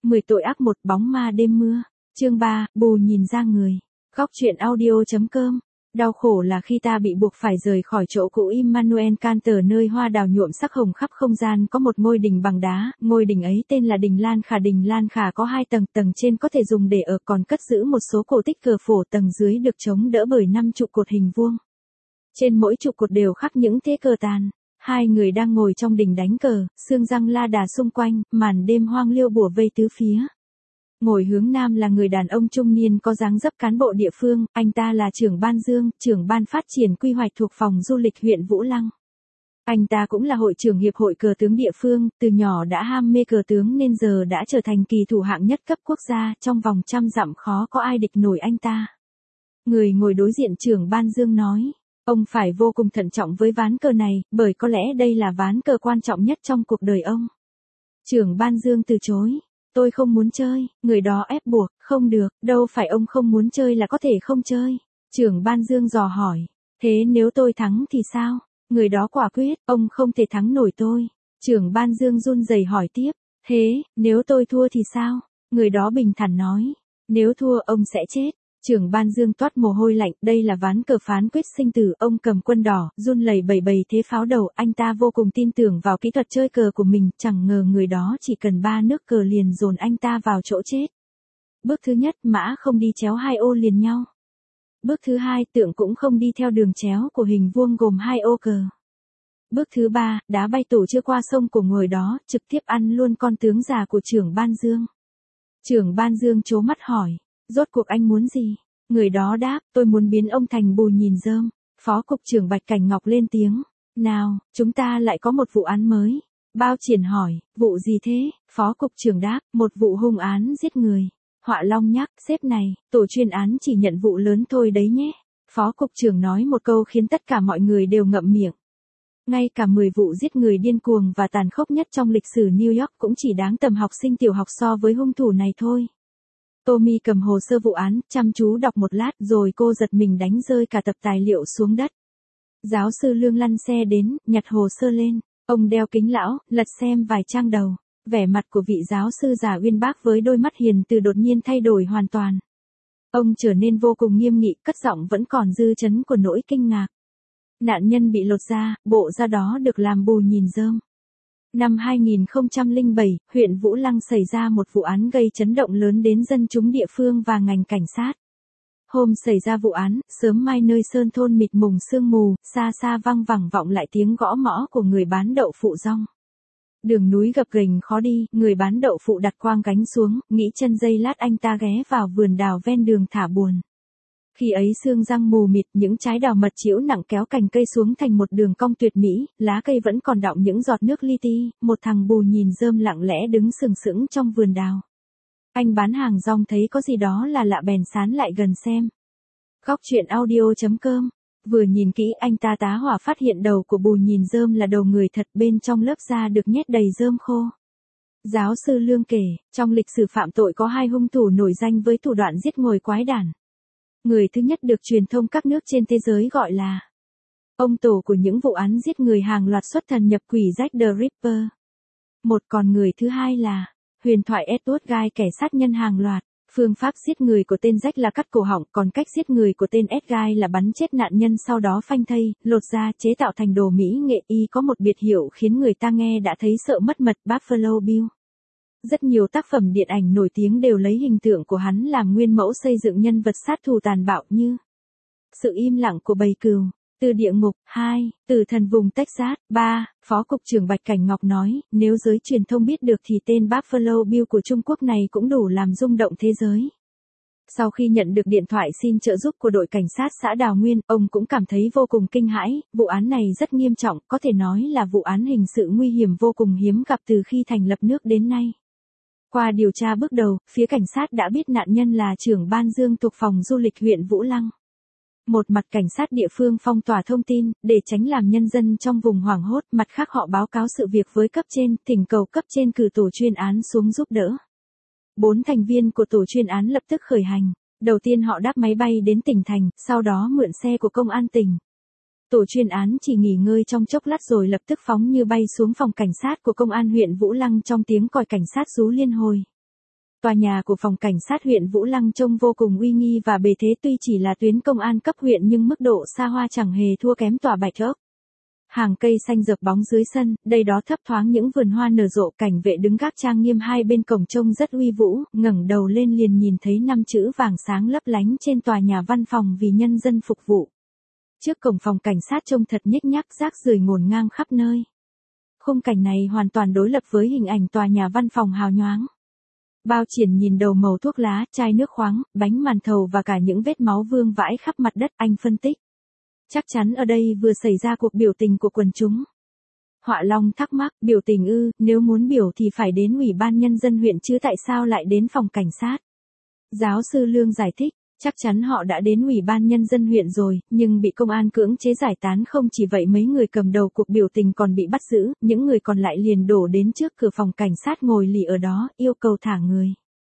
10 tội ác một bóng ma đêm mưa. Chương 3, bù nhìn ra người. Góc truyện audio.com. Đau khổ là khi ta bị buộc phải rời khỏi chỗ cũ. Immanuel Kant. Nơi hoa đào nhuộm sắc hồng khắp không gian có một ngôi đình bằng đá, ngôi đình ấy tên là đình Lan Khả. Đình Lan Khả có 2 tầng, tầng trên có thể dùng để ở, còn cất giữ một số cổ tích cờ phổ, tầng dưới được chống đỡ bởi 5 trụ cột hình vuông. Trên mỗi trụ cột đều khắc những thế cờ tàn. 2 người đang ngồi trong đình đánh cờ, sương răng la đà xung quanh, màn đêm hoang liêu bủa vây tứ phía. Ngồi hướng nam là người đàn ông trung niên có dáng dấp cán bộ địa phương, anh ta là trưởng ban Dương, trưởng ban phát triển quy hoạch thuộc phòng du lịch huyện Vũ Lăng. Anh ta cũng là hội trưởng hiệp hội cờ tướng địa phương, từ nhỏ đã ham mê cờ tướng nên giờ đã trở thành kỳ thủ hạng nhất cấp quốc gia, trong vòng 100 dặm khó có ai địch nổi anh ta. Người ngồi đối diện trưởng ban Dương nói, ông phải vô cùng thận trọng với ván cờ này, bởi có lẽ đây là ván cờ quan trọng nhất trong cuộc đời ông. Trưởng ban Dương từ chối. Tôi không muốn chơi, người đó ép buộc, không được, đâu phải ông không muốn chơi là có thể không chơi. Trưởng ban Dương dò hỏi, thế nếu tôi thắng thì sao? Người đó quả quyết, ông không thể thắng nổi tôi. Trưởng ban Dương run rẩy hỏi tiếp, thế, nếu tôi thua thì sao? Người đó bình thản nói, nếu thua ông sẽ chết. Trưởng ban Dương toát mồ hôi lạnh, đây là ván cờ phán quyết sinh tử, ông cầm quân đỏ, run lẩy bẩy thế pháo đầu, anh ta vô cùng tin tưởng vào kỹ thuật chơi cờ của mình, chẳng ngờ người đó chỉ cần 3 nước cờ liền dồn anh ta vào chỗ chết. Bước thứ nhất, mã không đi chéo 2 ô liền nhau. Bước thứ 2, tượng cũng không đi theo đường chéo của hình vuông gồm 2 ô cờ. Bước thứ 3, đá bay tổ chưa qua sông của người đó, trực tiếp ăn luôn con tướng già của trưởng ban Dương. Trưởng ban Dương trố mắt hỏi, rốt cuộc anh muốn gì? Người đó đáp, tôi muốn biến ông thành bù nhìn rơm. Phó cục trưởng Bạch Cảnh Ngọc lên tiếng, nào, chúng ta lại có một vụ án mới. Bao Triển hỏi, vụ gì thế? Phó cục trưởng đáp, một vụ hung án giết người. Họa Long nhắc, sếp này, tổ chuyên án chỉ nhận vụ lớn thôi đấy nhé. Phó cục trưởng nói một câu khiến tất cả mọi người đều ngậm miệng. Ngay cả 10 vụ giết người điên cuồng và tàn khốc nhất trong lịch sử New York cũng chỉ đáng tầm học sinh tiểu học so với hung thủ này thôi. Tommy cầm hồ sơ vụ án, chăm chú đọc một lát rồi cô giật mình đánh rơi cả tập tài liệu xuống đất. Giáo sư Lương lăn xe đến, nhặt hồ sơ lên. Ông đeo kính lão, lật xem vài trang đầu. Vẻ mặt của vị giáo sư già uyên bác với đôi mắt hiền từ đột nhiên thay đổi hoàn toàn. Ông trở nên vô cùng nghiêm nghị, cất giọng vẫn còn dư chấn của nỗi kinh ngạc. Nạn nhân bị lột da, bộ da đó được làm bù nhìn rơm. Năm 2007, huyện Vũ Lăng xảy ra một vụ án gây chấn động lớn đến dân chúng địa phương và ngành cảnh sát. Hôm xảy ra vụ án, sớm mai nơi sơn thôn mịt mùng sương mù, xa xa văng vẳng vọng lại tiếng gõ mõ của người bán đậu phụ rong. Đường núi gập ghềnh khó đi, người bán đậu phụ đặt quang gánh xuống, nghĩ chân giây lát anh ta ghé vào vườn đào ven đường thả buồn. Khi ấy sương răng mù mịt, những trái đào mật chĩu nặng kéo cành cây xuống thành một đường cong tuyệt mỹ, lá cây vẫn còn đọng những giọt nước li ti, một thằng bù nhìn rơm lặng lẽ đứng sừng sững trong vườn đào. Anh bán hàng rong thấy có gì đó là lạ bèn sán lại gần xem. Góc truyện audio.com. Vừa nhìn kỹ anh ta tá hỏa phát hiện đầu của bù nhìn rơm là đầu người thật, bên trong lớp da được nhét đầy rơm khô. Giáo sư Lương kể, trong lịch sử phạm tội có 2 hung thủ nổi danh với thủ đoạn giết người quái đản. Người thứ nhất được truyền thông các nước trên thế giới gọi là ông tổ của những vụ án giết người hàng loạt xuất thần nhập quỷ Jack the Ripper. Còn người thứ hai là huyền thoại Edward Guy, kẻ sát nhân hàng loạt. Phương pháp giết người của tên Jack là cắt cổ họng, còn cách giết người của tên Edguy là bắn chết nạn nhân sau đó phanh thây, lột da, chế tạo thành đồ mỹ nghệ. Y có một biệt hiệu khiến người ta nghe đã thấy sợ mất mật, Buffalo Bill. Rất nhiều tác phẩm điện ảnh nổi tiếng đều lấy hình tượng của hắn làm nguyên mẫu xây dựng nhân vật sát thủ tàn bạo như Sự im lặng của bầy cừu, Từ địa ngục, 2, Tử thần vùng Texas, 3, Phó cục trưởng Bạch Cảnh Ngọc nói, nếu giới truyền thông biết được thì tên Buffalo Bill của Trung Quốc này cũng đủ làm rung động thế giới. Sau khi nhận được điện thoại xin trợ giúp của đội cảnh sát xã Đào Nguyên, ông cũng cảm thấy vô cùng kinh hãi, vụ án này rất nghiêm trọng, có thể nói là vụ án hình sự nguy hiểm vô cùng hiếm gặp từ khi thành lập nước đến nay. Qua điều tra bước đầu, phía cảnh sát đã biết nạn nhân là trưởng ban Dương thuộc phòng du lịch huyện Vũ Lăng. Một mặt cảnh sát địa phương phong tỏa thông tin, để tránh làm nhân dân trong vùng hoảng hốt, mặt khác họ báo cáo sự việc với cấp trên, thỉnh cầu cấp trên cử tổ chuyên án xuống giúp đỡ. 4 thành viên của tổ chuyên án lập tức khởi hành. Đầu tiên họ đáp máy bay đến tỉnh thành, sau đó mượn xe của công an tỉnh. Tổ chuyên án chỉ nghỉ ngơi trong chốc lát rồi lập tức phóng như bay xuống phòng cảnh sát của công an huyện Vũ Lăng trong tiếng còi cảnh sát rú liên hồi. Tòa nhà của phòng cảnh sát huyện Vũ Lăng trông vô cùng uy nghi và bề thế, tuy chỉ là tuyến công an cấp huyện nhưng mức độ xa hoa chẳng hề thua kém tòa Bạch Ốc. Hàng cây xanh rợp bóng dưới sân, đây đó thấp thoáng những vườn hoa nở rộ, cảnh vệ đứng gác trang nghiêm hai bên cổng trông rất uy vũ, ngẩng đầu lên liền nhìn thấy 5 chữ vàng sáng lấp lánh trên tòa nhà văn phòng vì nhân dân phục vụ. Trước cổng phòng cảnh sát trông thật nhếch nhác, rác rưởi ngổn ngang khắp nơi. Khung cảnh này hoàn toàn đối lập với hình ảnh tòa nhà văn phòng hào nhoáng. Bao Triển nhìn đầu mẩu thuốc lá, chai nước khoáng, bánh màn thầu và cả những vết máu vương vãi khắp mặt đất, anh phân tích. Chắc chắn ở đây vừa xảy ra cuộc biểu tình của quần chúng. Họa Long thắc mắc, biểu tình ư, nếu muốn biểu thì phải đến Ủy ban Nhân dân huyện chứ tại sao lại đến phòng cảnh sát? Giáo sư Lương giải thích, chắc chắn họ đã đến Ủy ban Nhân dân huyện rồi, nhưng bị công an cưỡng chế giải tán. Không chỉ vậy, mấy người cầm đầu cuộc biểu tình còn bị bắt giữ, những người còn lại liền đổ đến trước cửa phòng cảnh sát ngồi lì ở đó, yêu cầu thả người.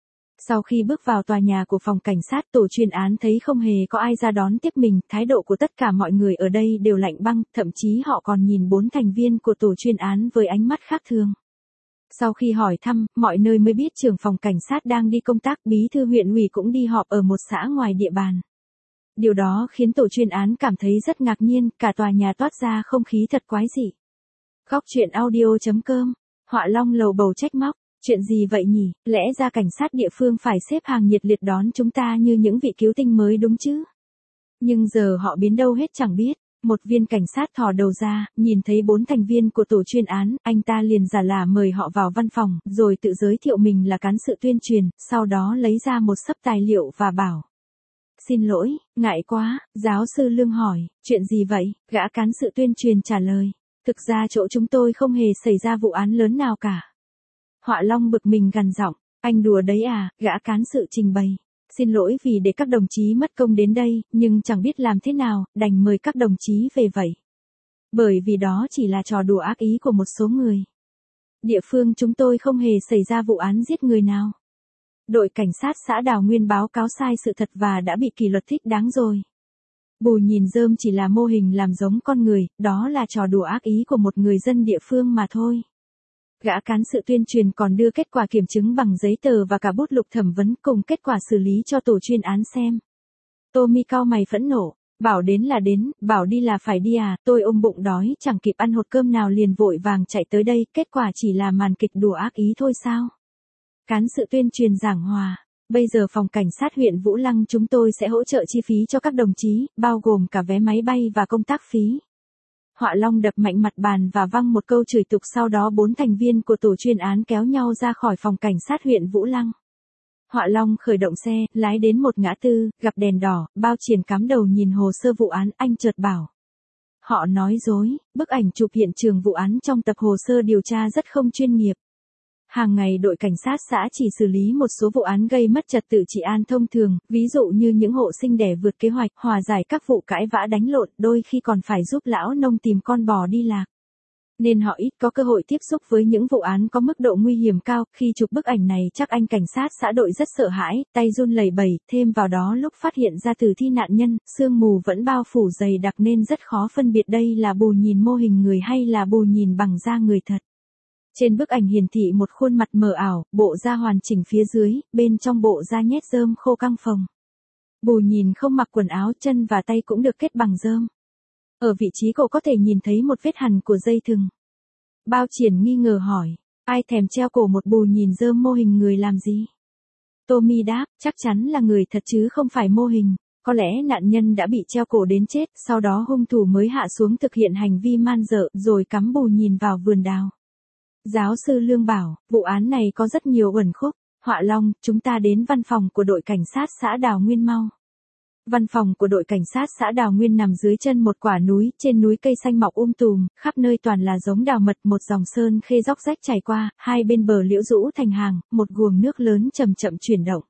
Sau khi bước vào tòa nhà của phòng cảnh sát, tổ chuyên án thấy không hề có ai ra đón tiếp mình, thái độ của tất cả mọi người ở đây đều lạnh băng, thậm chí họ còn nhìn 4 thành viên của tổ chuyên án với ánh mắt khác thường. Sau khi hỏi thăm, mọi nơi mới biết trưởng phòng cảnh sát đang đi công tác, bí thư huyện ủy cũng đi họp ở một xã ngoài địa bàn. Điều đó khiến tổ chuyên án cảm thấy rất ngạc nhiên, cả tòa nhà toát ra không khí thật quái dị. Góc truyện audio.com, Họa Long lầu bầu trách móc. Chuyện gì vậy nhỉ, lẽ ra cảnh sát địa phương phải xếp hàng nhiệt liệt đón chúng ta như những vị cứu tinh mới đúng chứ. Nhưng giờ họ biến đâu hết chẳng biết. Một viên cảnh sát thò đầu ra, nhìn thấy 4 thành viên của tổ chuyên án, anh ta liền giả lả mời họ vào văn phòng, rồi tự giới thiệu mình là cán sự tuyên truyền, sau đó lấy ra một xấp tài liệu và bảo. Xin lỗi, ngại quá, giáo sư Lương hỏi, chuyện gì vậy, gã cán sự tuyên truyền trả lời. Thực ra chỗ chúng tôi không hề xảy ra vụ án lớn nào cả. Họa Long bực mình gằn giọng, anh đùa đấy à, gã cán sự trình bày. Xin lỗi vì để các đồng chí mất công đến đây, nhưng chẳng biết làm thế nào, đành mời các đồng chí về vậy. Bởi vì đó chỉ là trò đùa ác ý của một số người. Địa phương chúng tôi không hề xảy ra vụ án giết người nào. Đội cảnh sát xã Đào Nguyên báo cáo sai sự thật và đã bị kỷ luật thích đáng rồi. Bùi Nhìn Rơm chỉ là mô hình làm giống con người, đó là trò đùa ác ý của một người dân địa phương mà thôi. Gã cán sự tuyên truyền còn đưa kết quả kiểm chứng bằng giấy tờ và cả bút lục thẩm vấn cùng kết quả xử lý cho tổ chuyên án xem. Tommy cau mày phẫn nộ, bảo đến là đến, bảo đi là phải đi à, tôi ôm bụng đói chẳng kịp ăn hột cơm nào liền vội vàng chạy tới đây, kết quả chỉ là màn kịch đùa ác ý thôi sao? Cán sự tuyên truyền giảng hòa, bây giờ phòng cảnh sát huyện Vũ Lăng chúng tôi sẽ hỗ trợ chi phí cho các đồng chí, bao gồm cả vé máy bay và công tác phí. Họa Long đập mạnh mặt bàn và văng một câu chửi tục, sau đó 4 thành viên của tổ chuyên án kéo nhau ra khỏi phòng cảnh sát huyện Vũ Lăng. Họa Long khởi động xe, lái đến một ngã tư, gặp đèn đỏ, Bao Triển cắm đầu nhìn hồ sơ vụ án, anh chợt bảo. Họ nói dối, bức ảnh chụp hiện trường vụ án trong tập hồ sơ điều tra rất không chuyên nghiệp. Hàng ngày đội cảnh sát xã chỉ xử lý một số vụ án gây mất trật tự trị an thông thường, ví dụ như những hộ sinh đẻ vượt kế hoạch, hòa giải các vụ cãi vã đánh lộn, đôi khi còn phải giúp lão nông tìm con bò đi lạc. Nên họ ít có cơ hội tiếp xúc với những vụ án có mức độ nguy hiểm cao. Khi chụp bức ảnh này chắc anh cảnh sát xã đội rất sợ hãi, tay run lẩy bẩy, thêm vào đó lúc phát hiện ra tử thi nạn nhân, sương mù vẫn bao phủ dày đặc nên rất khó phân biệt đây là Bùi Nhìn mô hình người hay là Bùi Nhìn bằng da người thật. Trên bức ảnh hiển thị một khuôn mặt mờ ảo, bộ da hoàn chỉnh phía dưới, bên trong bộ da nhét rơm khô căng phồng. Bùi Nhìn không mặc quần áo, chân và tay cũng được kết bằng rơm. Ở vị trí cổ có thể nhìn thấy một vết hằn của dây thừng. Bao Triển nghi ngờ hỏi, ai thèm treo cổ một Bùi Nhìn rơm mô hình người làm gì? Tommy đáp, chắc chắn là người thật chứ không phải mô hình. Có lẽ nạn nhân đã bị treo cổ đến chết, sau đó hung thủ mới hạ xuống thực hiện hành vi man dợ, rồi cắm Bùi Nhìn vào vườn đào. Giáo sư Lương bảo, vụ án này có rất nhiều uẩn khúc. Họa Long, chúng ta đến văn phòng của đội cảnh sát xã Đào Nguyên mau. Văn phòng của đội cảnh sát xã Đào Nguyên nằm dưới chân một quả núi, trên núi cây xanh mọc tùm, khắp nơi toàn là giống đào mật, một dòng sơn khê róc rách chảy qua, hai bên bờ liễu rũ thành hàng, một guồng nước lớn chậm chậm chuyển động.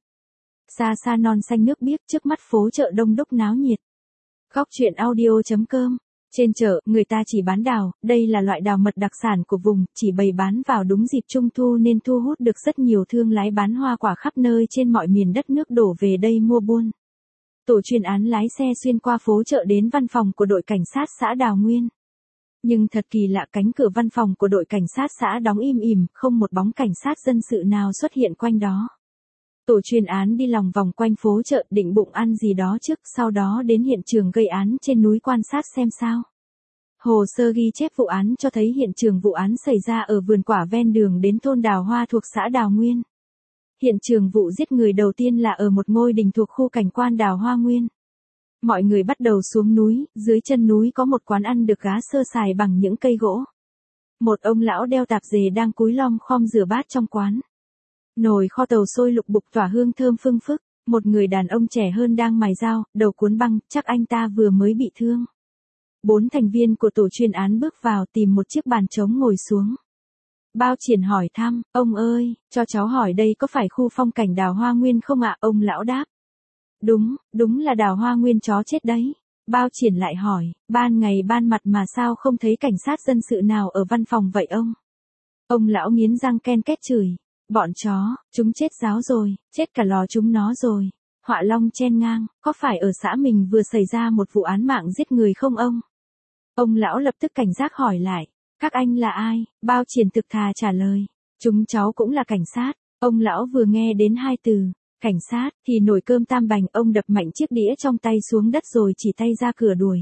Xa xa non xanh nước biếc, trước mắt phố chợ đông đúc náo nhiệt. Góc truyện audio.com. Trên chợ, người ta chỉ bán đào, đây là loại đào mật đặc sản của vùng, chỉ bày bán vào đúng dịp Trung thu nên thu hút được rất nhiều thương lái bán hoa quả khắp nơi trên mọi miền đất nước đổ về đây mua buôn. Tổ chuyên án lái xe xuyên qua phố chợ đến văn phòng của đội cảnh sát xã Đào Nguyên. Nhưng thật kỳ lạ, cánh cửa văn phòng của đội cảnh sát xã đóng im ỉm, không một bóng cảnh sát dân sự nào xuất hiện quanh đó. Tổ chuyên án đi lòng vòng quanh phố chợ định bụng ăn gì đó trước, sau đó đến hiện trường gây án trên núi quan sát xem sao. Hồ sơ ghi chép vụ án cho thấy hiện trường vụ án xảy ra ở vườn quả ven đường đến thôn Đào Hoa thuộc xã Đào Nguyên. Hiện trường vụ giết người đầu tiên là ở một ngôi đình thuộc khu cảnh quan Đào Hoa Nguyên. Mọi người bắt đầu xuống núi, dưới chân núi có một quán ăn được gá sơ sài bằng những cây gỗ. Một ông lão đeo tạp dề đang cúi lom khom rửa bát trong quán. Nồi kho tàu sôi lục bục tỏa hương thơm phưng phức, một người đàn ông trẻ hơn đang mài dao, đầu cuốn băng, chắc anh ta vừa mới bị thương. 4 thành viên của tổ chuyên án bước vào tìm một chiếc bàn trống ngồi xuống. Bao Triển hỏi thăm, ông ơi, cho cháu hỏi đây có phải khu phong cảnh Đào Hoa Nguyên không ạ? Ông lão đáp. Đúng là Đào Hoa Nguyên chó chết đấy. Bao Triển lại hỏi, ban ngày ban mặt mà sao không thấy cảnh sát dân sự nào ở văn phòng vậy ông? Ông lão nghiến răng ken két chửi, bọn chó, chúng chết ráo rồi, chết cả lò chúng nó rồi. Họa Long chen ngang, có phải ở xã mình vừa xảy ra một vụ án mạng giết người không ông? Ông lão lập tức cảnh giác hỏi lại, các anh là ai? Bao Triển thực thà trả lời, chúng cháu cũng là cảnh sát. Ông lão vừa nghe đến 2 từ, cảnh sát, thì nổi cơm tam bành, ông đập mạnh chiếc đĩa trong tay xuống đất rồi chỉ tay ra cửa đuổi.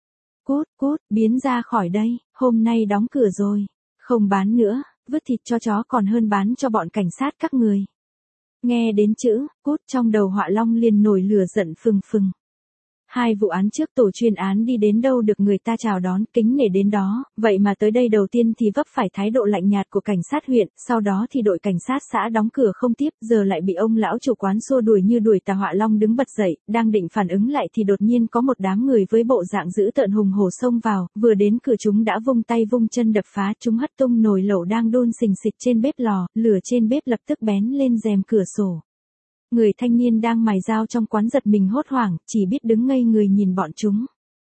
Cút, biến ra khỏi đây, hôm nay đóng cửa rồi, không bán nữa, vứt thịt cho chó còn hơn bán cho bọn cảnh sát các người. Nghe đến chữ, cút trong đầu Họa Long liền nổi lửa giận phừng phừng. 2 vụ án trước tổ chuyên án đi đến đâu được người ta chào đón, kính nể đến đó, vậy mà tới đây đầu tiên thì vấp phải thái độ lạnh nhạt của cảnh sát huyện, sau đó thì đội cảnh sát xã đóng cửa không tiếp, giờ lại bị ông lão chủ quán xua đuổi như đuổi tà. Họa Long đứng bật dậy, đang định phản ứng lại thì đột nhiên có một đám người với bộ dạng dữ tợn hùng hổ xông vào, vừa đến cửa chúng đã vung tay vung chân đập phá, chúng hất tung nồi lẩu đang đun xình xịch trên bếp lò, lửa trên bếp lập tức bén lên rèm cửa sổ. Người thanh niên đang mài dao trong quán giật mình hốt hoảng, chỉ biết đứng ngây người nhìn bọn chúng.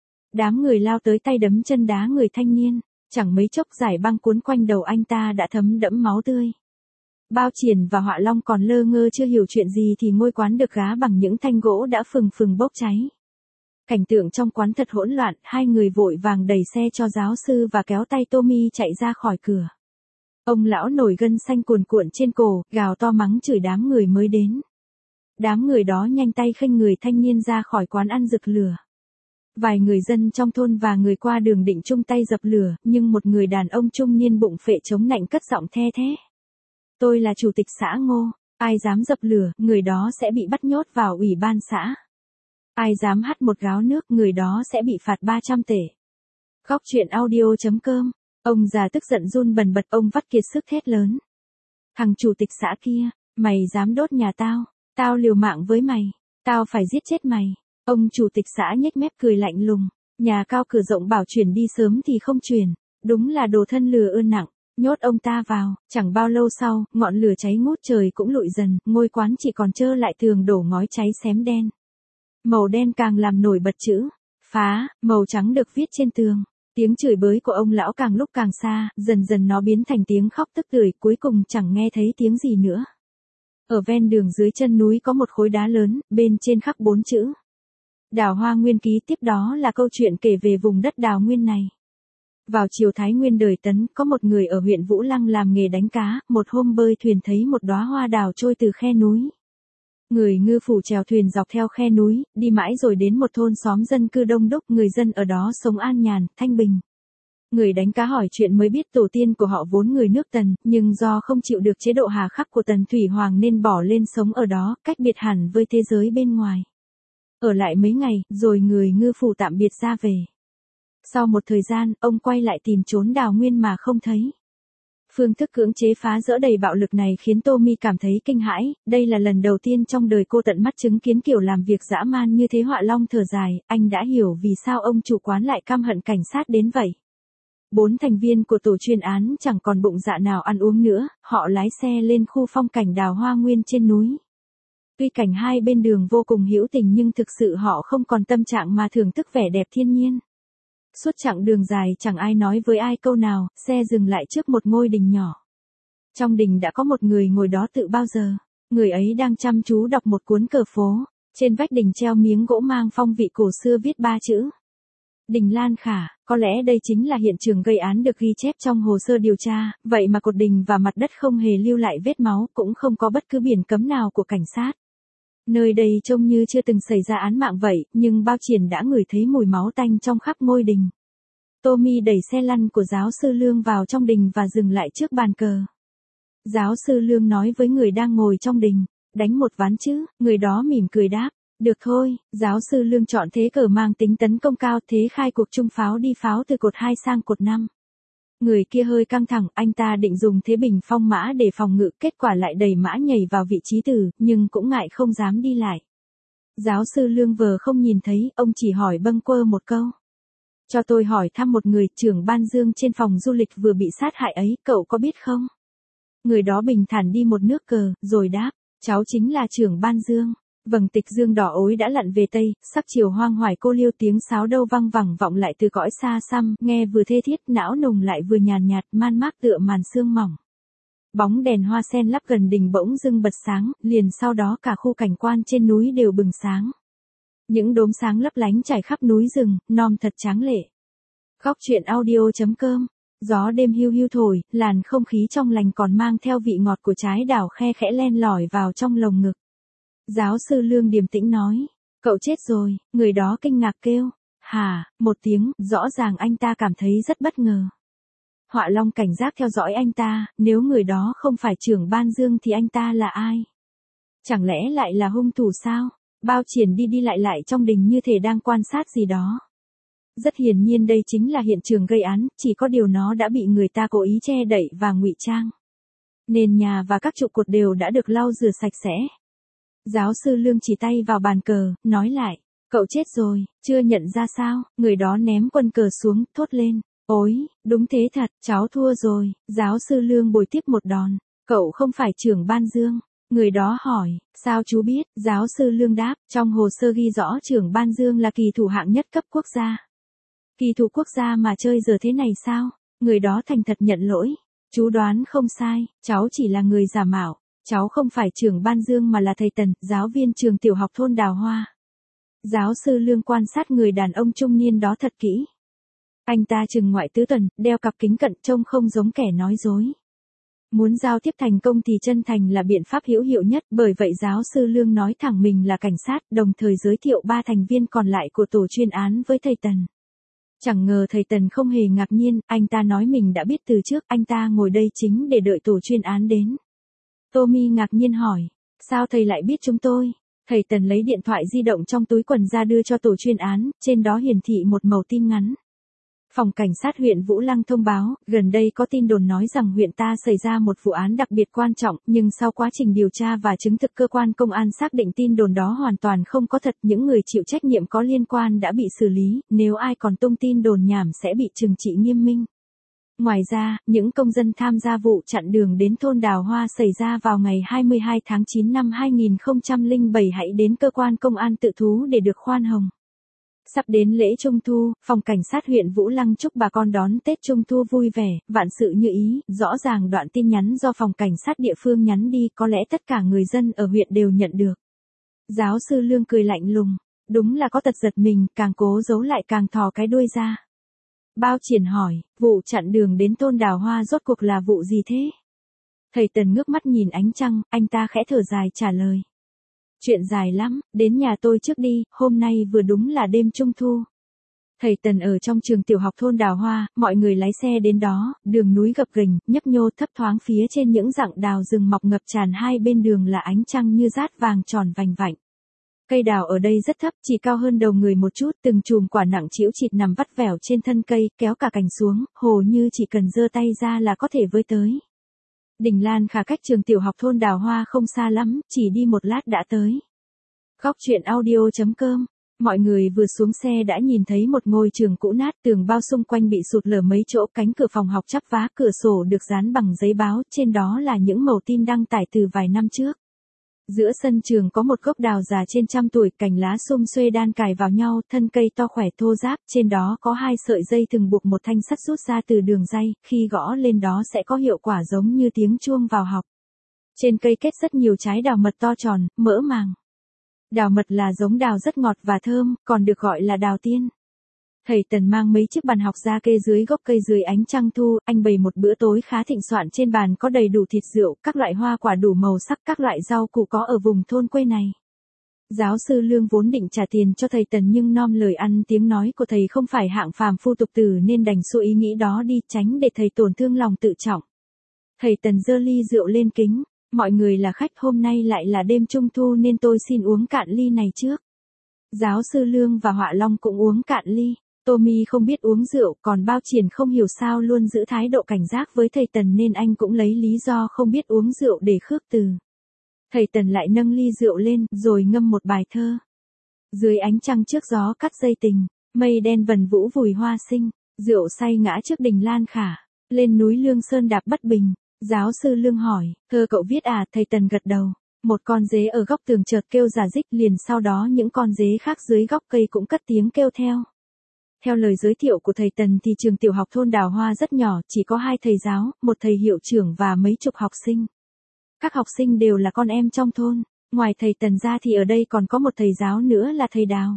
Đám người lao tới tay đấm chân đá người thanh niên, chẳng mấy chốc giải băng cuốn quanh đầu anh ta đã thấm đẫm máu tươi. Bao Triển và Họa Long còn lơ ngơ chưa hiểu chuyện gì thì ngôi quán được gá bằng những thanh gỗ đã phừng phừng bốc cháy. Cảnh tượng trong quán thật hỗn loạn, 2 người vội vàng đẩy xe cho giáo sư và kéo tay Tommy chạy ra khỏi cửa. Ông lão nổi gân xanh cuồn cuộn trên cổ, gào to mắng chửi đám người mới đến. Đám người đó nhanh tay khênh người thanh niên ra khỏi quán ăn rực lửa. Vài người dân trong thôn và người qua đường định chung tay dập lửa, nhưng một người đàn ông trung niên bụng phệ chống nạnh cất giọng the thé. Tôi là chủ tịch xã Ngô, ai dám dập lửa, người đó sẽ bị bắt nhốt vào ủy ban xã. Ai dám hắt một gáo nước, người đó sẽ bị phạt 300 tể. Góc truyện audio.com, ông già tức giận run bần bật, ông vắt kiệt sức thét lớn. Thằng chủ tịch xã kia, mày dám đốt nhà tao? Tao liều mạng với mày, tao phải giết chết mày. Ông chủ tịch xã nhếch mép cười lạnh lùng, nhà cao cửa rộng bảo chuyển đi sớm thì không chuyển, đúng là đồ thân lừa ơn nặng, nhốt ông ta vào. Chẳng bao lâu sau, ngọn lửa cháy ngút trời cũng lụi dần, ngôi quán chỉ còn trơ lại tường đổ ngói cháy xém đen. Màu đen càng làm nổi bật chữ phá, màu trắng được viết trên tường. Tiếng chửi bới của ông lão càng lúc càng xa, dần dần nó biến thành tiếng khóc tức tưởi, cuối cùng chẳng nghe thấy tiếng gì nữa. Ở ven đường dưới chân núi có một khối đá lớn, bên trên khắc 4 chữ. Đào Hoa Nguyên ký. Tiếp đó là câu chuyện kể về vùng đất Đào Nguyên này. Vào chiều Thái Nguyên đời Tấn, có một người ở huyện Vũ Lăng làm nghề đánh cá, một hôm bơi thuyền thấy một đóa hoa đào trôi từ khe núi. Người ngư phủ chèo thuyền dọc theo khe núi, đi mãi rồi đến một thôn xóm dân cư đông đúc, người dân ở đó sống an nhàn, thanh bình. Người đánh cá hỏi chuyện mới biết tổ tiên của họ vốn người nước Tần, nhưng do không chịu được chế độ hà khắc của Tần Thủy Hoàng nên bỏ lên sống ở đó, cách biệt hẳn với thế giới bên ngoài. Ở lại mấy ngày, rồi người ngư phủ tạm biệt ra về. Sau một thời gian, ông quay lại tìm trốn Đào Nguyên mà không thấy. Phương thức cưỡng chế phá rỡ đầy bạo lực này khiến Tommy cảm thấy kinh hãi, đây là lần đầu tiên trong đời cô tận mắt chứng kiến kiểu làm việc dã man như thế. Họa Long thở dài, anh đã hiểu vì sao ông chủ quán lại căm hận cảnh sát đến vậy. 4 thành viên của tổ chuyên án chẳng còn bụng dạ nào ăn uống nữa, họ lái xe lên khu phong cảnh Đào Hoa Nguyên trên núi. Tuy cảnh hai bên đường vô cùng hữu tình nhưng thực sự họ không còn tâm trạng mà thưởng thức vẻ đẹp thiên nhiên. Suốt chặng đường dài chẳng ai nói với ai câu nào, xe dừng lại trước một ngôi đình nhỏ. Trong đình đã có một người ngồi đó tự bao giờ, người ấy đang chăm chú đọc một cuốn cờ phố, trên vách đình treo miếng gỗ mang phong vị cổ xưa viết 3 chữ. Đình Lan Khả, có lẽ đây chính là hiện trường gây án được ghi chép trong hồ sơ điều tra, vậy mà cột đình và mặt đất không hề lưu lại vết máu, cũng không có bất cứ biển cấm nào của cảnh sát. Nơi đây trông như chưa từng xảy ra án mạng vậy, nhưng Bao Triển đã ngửi thấy mùi máu tanh trong khắp ngôi đình. Tommy đẩy xe lăn của giáo sư Lương vào trong đình và dừng lại trước bàn cờ. Giáo sư Lương nói với người đang ngồi trong đình, đánh một ván chứ, người đó mỉm cười đáp. Được thôi, giáo sư Lương chọn thế cờ mang tính tấn công cao, thế khai cuộc trung pháo đi pháo từ cột 2 sang cột 5. Người kia hơi căng thẳng, anh ta định dùng thế bình phong mã để phòng ngự, kết quả lại đẩy mã nhảy vào vị trí tử, nhưng cũng ngại không dám đi lại. Giáo sư Lương vờ không nhìn thấy, ông chỉ hỏi bâng quơ một câu. Cho tôi hỏi thăm một người, trưởng ban Dương trên phòng du lịch vừa bị sát hại ấy, cậu có biết không? Người đó bình thản đi một nước cờ, rồi đáp, cháu chính là trưởng ban Dương. Vầng tịch dương đỏ ối đã lặn về tây, sắc chiều hoang hoài cô liêu, tiếng sáo đâu văng vẳng vọng lại từ cõi xa xăm, nghe vừa thê thiết, não nùng lại vừa nhàn nhạt, man mác tựa màn sương mỏng. Bóng đèn hoa sen lắp gần đình bỗng dưng bật sáng, liền sau đó cả khu cảnh quan trên núi đều bừng sáng. Những đốm sáng lấp lánh trải khắp núi rừng, non thật tráng lệ. Góc truyện audio.com. Gió đêm hiu hiu thổi, làn không khí trong lành còn mang theo vị ngọt của trái đào khe khẽ len lỏi vào trong lồng ngực. Giáo sư Lương điềm tĩnh nói, cậu chết rồi, người đó kinh ngạc kêu, hả, một tiếng, rõ ràng anh ta cảm thấy rất bất ngờ. Họa Long cảnh giác theo dõi anh ta, nếu người đó không phải trưởng ban Dương thì anh ta là ai? Chẳng lẽ lại là hung thủ sao? Bao Triển đi đi lại trong đình như thể đang quan sát gì đó. Rất hiển nhiên đây chính là hiện trường gây án, chỉ có điều nó đã bị người ta cố ý che đậy và ngụy trang. Nền nhà và các trụ cột đều đã được lau rửa sạch sẽ. Giáo sư Lương chỉ tay vào bàn cờ, nói lại, cậu chết rồi, chưa nhận ra sao? Người đó ném quân cờ xuống, thốt lên, ôi, đúng thế thật, cháu thua rồi. Giáo sư Lương bồi tiếp một đòn, cậu không phải trưởng ban Dương. Người đó hỏi, sao chú biết? Giáo sư Lương đáp, trong hồ sơ ghi rõ trưởng ban Dương là kỳ thủ hạng nhất cấp quốc gia. Kỳ thủ quốc gia mà chơi giờ thế này sao? Người đó thành thật nhận lỗi. Chú đoán không sai, cháu chỉ là người giả mạo. Cháu không phải trưởng ban Dương mà là thầy Tần, giáo viên trường tiểu học thôn Đào Hoa. Giáo sư Lương quan sát người đàn ông trung niên đó thật kỹ. Anh ta chừng ngoại tứ tuần, đeo cặp kính cận, trông không giống kẻ nói dối. Muốn giao tiếp thành công thì chân thành là biện pháp hữu hiệu nhất, bởi vậy giáo sư Lương nói thẳng mình là cảnh sát, đồng thời giới thiệu 3 thành viên còn lại của tổ chuyên án với thầy Tần. Chẳng ngờ thầy Tần không hề ngạc nhiên, anh ta nói mình đã biết từ trước, anh ta ngồi đây chính để đợi tổ chuyên án đến. Tommy ngạc nhiên hỏi, sao thầy lại biết chúng tôi? Thầy Tần lấy điện thoại di động trong túi quần ra đưa cho tổ chuyên án, trên đó hiển thị một mẩu tin ngắn. Phòng cảnh sát huyện Vũ Lăng thông báo, gần đây có tin đồn nói rằng huyện ta xảy ra một vụ án đặc biệt quan trọng, nhưng sau quá trình điều tra và chứng thực cơ quan công an xác định tin đồn đó hoàn toàn không có thật, những người chịu trách nhiệm có liên quan đã bị xử lý, nếu ai còn tung tin đồn nhảm sẽ bị trừng trị nghiêm minh. Ngoài ra, những công dân tham gia vụ chặn đường đến thôn Đào Hoa xảy ra vào ngày 22 tháng 9 năm 2007 hãy đến cơ quan công an tự thú để được khoan hồng. Sắp đến lễ Trung Thu, phòng cảnh sát huyện Vũ Lăng chúc bà con đón Tết Trung Thu vui vẻ, vạn sự như ý, rõ ràng đoạn tin nhắn do phòng cảnh sát địa phương nhắn đi có lẽ tất cả người dân ở huyện đều nhận được. Giáo sư Lương cười lạnh lùng, đúng là có tật giật mình, càng cố giấu lại càng thò cái đuôi ra. Bao Triển hỏi, vụ chặn đường đến thôn Đào Hoa rốt cuộc là vụ gì thế? Thầy Tần ngước mắt nhìn ánh trăng, anh ta khẽ thở dài trả lời. Chuyện dài lắm, đến nhà tôi trước đi, hôm nay vừa đúng là đêm Trung Thu. Thầy Tần ở trong trường tiểu học thôn Đào Hoa, mọi người lái xe đến đó, đường núi gập ghềnh, nhấp nhô thấp thoáng, phía trên những rặng đào rừng mọc ngập tràn hai bên đường là ánh trăng như rát vàng tròn vành vạnh. Cây đào ở đây rất thấp, chỉ cao hơn đầu người một chút, từng chùm quả nặng trĩu chịt nằm vắt vẻo trên thân cây, kéo cả cành xuống, hồ như chỉ cần giơ tay ra là có thể với tới. Đình Lan Khả cách trường tiểu học thôn Đào Hoa không xa lắm, chỉ đi một lát đã tới. Góc truyện audio.com. Mọi người vừa xuống xe đã nhìn thấy một ngôi trường cũ nát, tường bao xung quanh bị sụt lở mấy chỗ, cánh cửa phòng học chắp vá, cửa sổ được dán bằng giấy báo, trên đó là những mẩu tin đăng tải từ vài năm trước. Giữa sân trường có một gốc đào già trên trăm tuổi, cành lá sum xuê đan cài vào nhau, thân cây to khỏe thô ráp, trên đó có 2 sợi dây thừng buộc một thanh sắt rút ra từ đường ray, khi gõ lên đó sẽ có hiệu quả giống như tiếng chuông vào học. Trên cây kết rất nhiều trái đào mật to tròn, mỡ màng. Đào mật là giống đào rất ngọt và thơm, còn được gọi là đào tiên. Thầy Tần mang mấy chiếc bàn học ra kê dưới gốc cây dưới ánh trăng thu, anh bày một bữa tối khá thịnh soạn, trên bàn có đầy đủ thịt rượu, các loại hoa quả đủ màu sắc, các loại rau củ có ở vùng thôn quê này. Giáo sư Lương vốn định trả tiền cho thầy Tần nhưng nom lời ăn tiếng nói của thầy không phải hạng phàm phu tục tử nên đành xua ý nghĩ đó đi, tránh để thầy tổn thương lòng tự trọng. Thầy Tần giơ ly rượu lên kính, mọi người là khách, hôm nay lại là đêm trung thu nên tôi xin uống cạn ly này trước. Giáo sư Lương và Họa Long cũng uống cạn ly. Tommy không biết uống rượu, còn Bao Triển không hiểu sao luôn giữ thái độ cảnh giác với thầy Tần nên anh cũng lấy lý do không biết uống rượu để khước từ. Thầy Tần lại nâng ly rượu lên, rồi ngâm một bài thơ. Dưới ánh trăng trước gió cắt dây tình, mây đen vần vũ vùi hoa sinh, rượu say ngã trước đình Lan Khả, lên núi Lương Sơn đạp bất bình. Giáo sư Lương hỏi, thơ cậu viết à? Thầy Tần gật đầu. Một con dế ở góc tường chợt kêu rả rích, liền sau đó những con dế khác dưới góc cây cũng cất tiếng kêu theo. Theo lời giới thiệu của thầy Tần thì trường tiểu học thôn Đào Hoa rất nhỏ, chỉ có 2 thầy giáo, một thầy hiệu trưởng và mấy chục học sinh. Các học sinh đều là con em trong thôn, ngoài thầy Tần ra thì ở đây còn có một thầy giáo nữa là thầy Đào.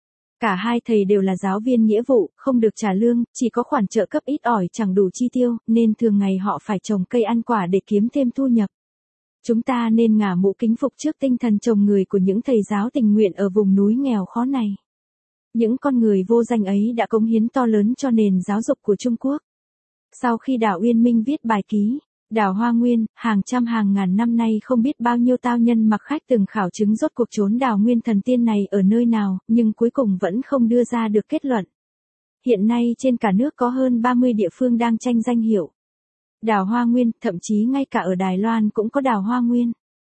Cả 2 thầy đều là giáo viên nghĩa vụ, không được trả lương, chỉ có khoản trợ cấp ít ỏi chẳng đủ chi tiêu, nên thường ngày họ phải trồng cây ăn quả để kiếm thêm thu nhập. Chúng ta nên ngả mũ kính phục trước tinh thần trồng người của những thầy giáo tình nguyện ở vùng núi nghèo khó này. Những con người vô danh ấy đã cống hiến to lớn cho nền giáo dục của Trung Quốc. Sau khi Đào Uyên Minh viết bài ký, Đào Hoa Nguyên, hàng trăm hàng ngàn năm nay không biết bao nhiêu tao nhân mặc khách từng khảo chứng rốt cuộc chốn Đào Nguyên thần tiên này ở nơi nào, nhưng cuối cùng vẫn không đưa ra được kết luận. Hiện nay trên cả nước có hơn 30 địa phương đang tranh danh hiệu Đào Hoa Nguyên, thậm chí ngay cả ở Đài Loan cũng có Đào Hoa Nguyên.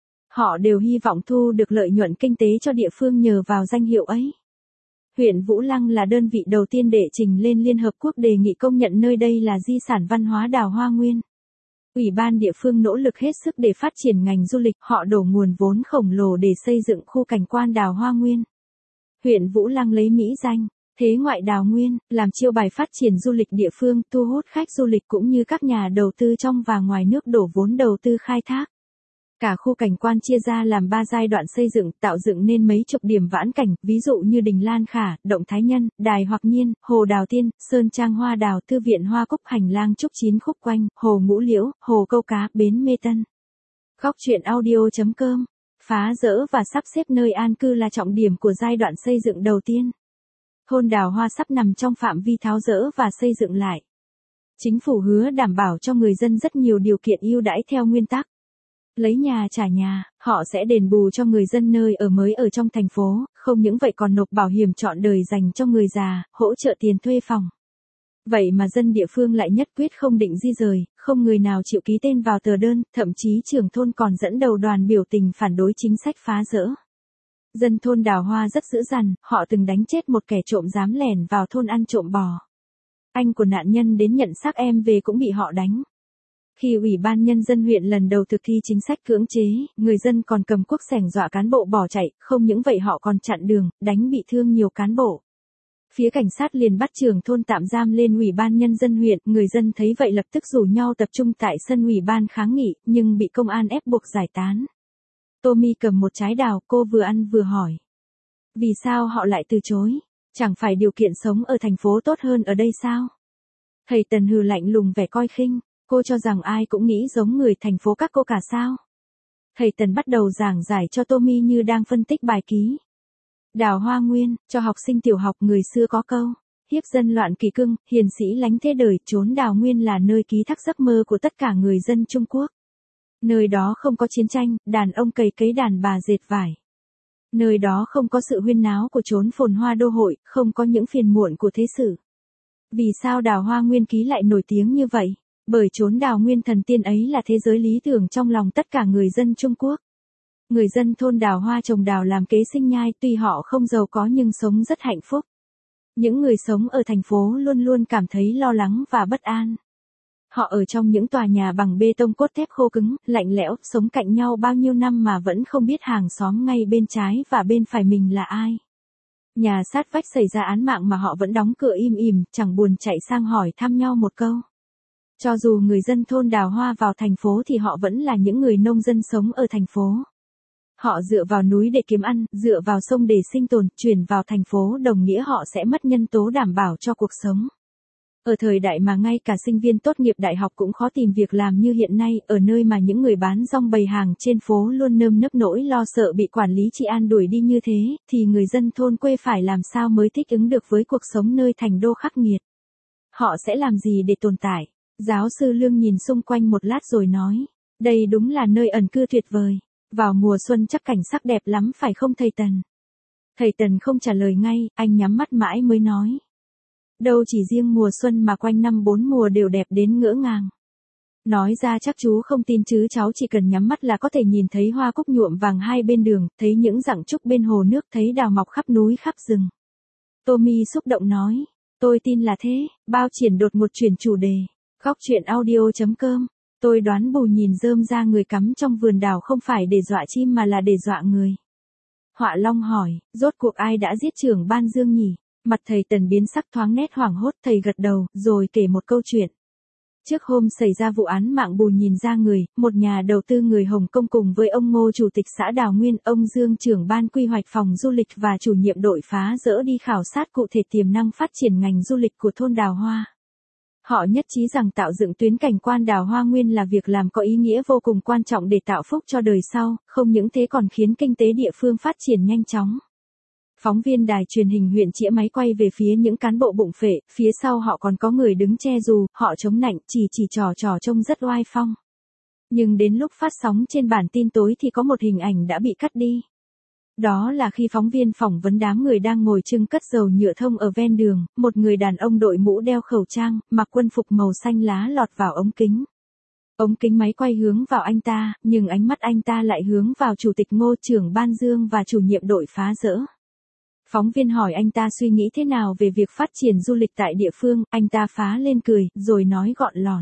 Họ đều hy vọng thu được lợi nhuận kinh tế cho địa phương nhờ vào danh hiệu ấy. Huyện Vũ Lăng là đơn vị đầu tiên để trình lên Liên Hợp Quốc đề nghị công nhận nơi đây là di sản văn hóa Đào Hoa Nguyên. Ủy ban địa phương nỗ lực hết sức để phát triển ngành du lịch, họ đổ nguồn vốn khổng lồ để xây dựng khu cảnh quan Đào Hoa Nguyên. Huyện Vũ Lăng lấy mỹ danh Thế ngoại Đào Nguyên, làm chiêu bài phát triển du lịch địa phương, thu hút khách du lịch cũng như các nhà đầu tư trong và ngoài nước đổ vốn đầu tư khai thác. Cả khu cảnh quan chia ra làm 3 giai đoạn xây dựng, tạo dựng nên mấy chục điểm vãn cảnh, ví dụ như đình Lan Khả, động Thái Nhân, đài Hoặc Nhiên, hồ Đào Tiên, sơn trang hoa đào, thư viện Hoa Cúc, hành lang trúc chín khúc quanh, hồ Ngũ Liễu, hồ Câu Cá, bến Mê Tân. Góc truyện audio.com. Phá dỡ và sắp xếp nơi an cư là trọng điểm của giai đoạn xây dựng đầu tiên. Thôn Đào Hoa sắp nằm trong phạm vi tháo dỡ và xây dựng lại. Chính phủ hứa đảm bảo cho người dân rất nhiều điều kiện ưu đãi theo nguyên tắc lấy nhà trả nhà, họ sẽ đền bù cho người dân nơi ở mới ở trong thành phố, không những vậy còn nộp bảo hiểm trọn đời dành cho người già, hỗ trợ tiền thuê phòng. Vậy mà dân địa phương lại nhất quyết không định di rời, không người nào chịu ký tên vào tờ đơn, thậm chí trưởng thôn còn dẫn đầu đoàn biểu tình phản đối chính sách phá dỡ. Dân thôn Đào Hoa rất dữ dằn, họ từng đánh chết một kẻ trộm dám lẻn vào thôn ăn trộm bò. Anh của nạn nhân đến nhận xác em về cũng bị họ đánh. Khi Ủy ban Nhân dân huyện lần đầu thực thi chính sách cưỡng chế, người dân còn cầm cuốc xẻng dọa cán bộ bỏ chạy, không những vậy họ còn chặn đường, đánh bị thương nhiều cán bộ. Phía cảnh sát liền bắt trưởng thôn tạm giam lên Ủy ban Nhân dân huyện, người dân thấy vậy lập tức rủ nhau tập trung tại sân Ủy ban kháng nghị, nhưng bị công an ép buộc giải tán. Tommy cầm một trái đào, cô vừa ăn vừa hỏi. Vì sao họ lại từ chối? Chẳng phải điều kiện sống ở thành phố tốt hơn ở đây sao? Thầy Tần hừ lạnh lùng vẻ coi khinh. Cô cho rằng ai cũng nghĩ giống người thành phố các cô cả sao? Thầy Tần bắt đầu giảng giải cho Tommy như đang phân tích bài ký. Đào Hoa Nguyên, cho học sinh tiểu học người xưa có câu. Hiếp dân loạn kỳ cưng, hiền sĩ lánh thế đời, chốn Đào Nguyên là nơi ký thác giấc mơ của tất cả người dân Trung Quốc. Nơi đó không có chiến tranh, đàn ông cày cấy đàn bà dệt vải. Nơi đó không có sự huyên náo của chốn phồn hoa đô hội, không có những phiền muộn của thế sự. Vì sao Đào Hoa Nguyên ký lại nổi tiếng như vậy? Bởi chốn Đào Nguyên thần tiên ấy là thế giới lý tưởng trong lòng tất cả người dân Trung Quốc. Người dân thôn Đào Hoa trồng đào làm kế sinh nhai, tuy họ không giàu có nhưng sống rất hạnh phúc. Những người sống ở thành phố luôn luôn cảm thấy lo lắng và bất an. Họ ở trong những tòa nhà bằng bê tông cốt thép khô cứng, lạnh lẽo, sống cạnh nhau bao nhiêu năm mà vẫn không biết hàng xóm ngay bên trái và bên phải mình là ai. Nhà sát vách xảy ra án mạng mà họ vẫn đóng cửa im ỉm, chẳng buồn chạy sang hỏi thăm nhau một câu. Cho dù người dân thôn Đào Hoa vào thành phố thì họ vẫn là những người nông dân sống ở thành phố. Họ dựa vào núi để kiếm ăn, dựa vào sông để sinh tồn, chuyển vào thành phố đồng nghĩa họ sẽ mất nhân tố đảm bảo cho cuộc sống. Ở thời đại mà ngay cả sinh viên tốt nghiệp đại học cũng khó tìm việc làm như hiện nay, ở nơi mà những người bán rong bày hàng trên phố luôn nơm nớp nỗi lo sợ bị quản lý trị an đuổi đi như thế, thì người dân thôn quê phải làm sao mới thích ứng được với cuộc sống nơi thành đô khắc nghiệt. Họ sẽ làm gì để tồn tại? Giáo sư Lương nhìn xung quanh một lát rồi nói, đây đúng là nơi ẩn cư tuyệt vời. Vào mùa xuân chắc cảnh sắc đẹp lắm phải không thầy Tần? Thầy Tần không trả lời ngay, anh nhắm mắt mãi mới nói. Đâu chỉ riêng mùa xuân mà quanh năm 4 mùa đều đẹp đến ngỡ ngàng. Nói ra chắc chú không tin chứ cháu chỉ cần nhắm mắt là có thể nhìn thấy hoa cúc nhuộm vàng hai bên đường, thấy những rặng trúc bên hồ nước, thấy đào mọc khắp núi khắp rừng. Tommy xúc động nói, tôi tin là thế. Bao Triển đột ngột chuyển chủ đề. Góc truyện audio.com. Tôi đoán Bù nhìn rơm ra người cắm trong vườn đào không phải để dọa chim mà là để dọa người. Họa Long hỏi, rốt cuộc ai đã giết trưởng ban Dương nhỉ? Mặt thầy Tần biến sắc thoáng nét hoảng hốt, thầy gật đầu, rồi kể một câu chuyện. Trước hôm xảy ra vụ án mạng Bù nhìn ra người, một nhà đầu tư người Hồng Kông cùng với ông Ngô chủ tịch xã Đào Nguyên, ông Dương trưởng ban quy hoạch phòng du lịch và chủ nhiệm đội phá dỡ đi khảo sát cụ thể tiềm năng phát triển ngành du lịch của thôn Đào Hoa. Họ nhất trí rằng tạo dựng tuyến cảnh quan Đào Hoa Nguyên là việc làm có ý nghĩa vô cùng quan trọng để tạo phúc cho đời sau, không những thế còn khiến kinh tế địa phương phát triển nhanh chóng. Phóng viên đài truyền hình huyện chĩa máy quay về phía những cán bộ bụng phệ, phía sau họ còn có người đứng che dù, họ chống nạnh, chỉ trò trông rất oai phong. Nhưng đến lúc phát sóng trên bản tin tối thì có một hình ảnh đã bị cắt đi. Đó là khi phóng viên phỏng vấn đám người đang ngồi trưng cất dầu nhựa thông ở ven đường, một người đàn ông đội mũ đeo khẩu trang, mặc quân phục màu xanh lá lọt vào ống kính. Ống kính máy quay hướng vào anh ta, nhưng ánh mắt anh ta lại hướng vào chủ tịch Ngô trưởng ban Dương và chủ nhiệm đội phá dỡ. Phóng viên hỏi anh ta suy nghĩ thế nào về việc phát triển du lịch tại địa phương, anh ta phá lên cười, rồi nói gọn lòn.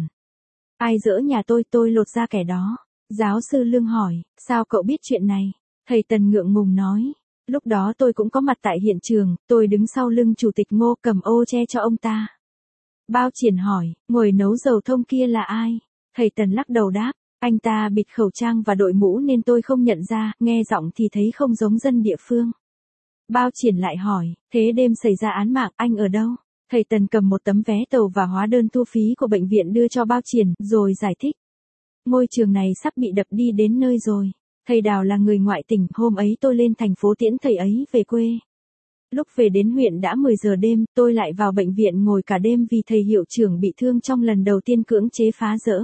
Ai dỡ nhà tôi lột ra kẻ đó. Giáo sư Lương hỏi, sao cậu biết chuyện này? Thầy Tần ngượng ngùng nói, lúc đó tôi cũng có mặt tại hiện trường, tôi đứng sau lưng chủ tịch Ngô cầm ô che cho ông ta. Bao Triển hỏi, ngồi nấu dầu thông kia là ai? Thầy Tần lắc đầu đáp, anh ta bịt khẩu trang và đội mũ nên tôi không nhận ra, nghe giọng thì thấy không giống dân địa phương. Bao Triển lại hỏi, thế đêm xảy ra án mạng anh ở đâu? Thầy Tần cầm một tấm vé tàu và hóa đơn thu phí của bệnh viện đưa cho Bao Triển, rồi giải thích. Ngôi trường này sắp bị đập đi đến nơi rồi. Thầy Đào là người ngoại tỉnh, hôm ấy tôi lên thành phố tiễn thầy ấy về quê. Lúc về đến huyện đã 10 giờ đêm, tôi lại vào bệnh viện ngồi cả đêm vì thầy hiệu trưởng bị thương trong lần đầu tiên cưỡng chế phá dỡ.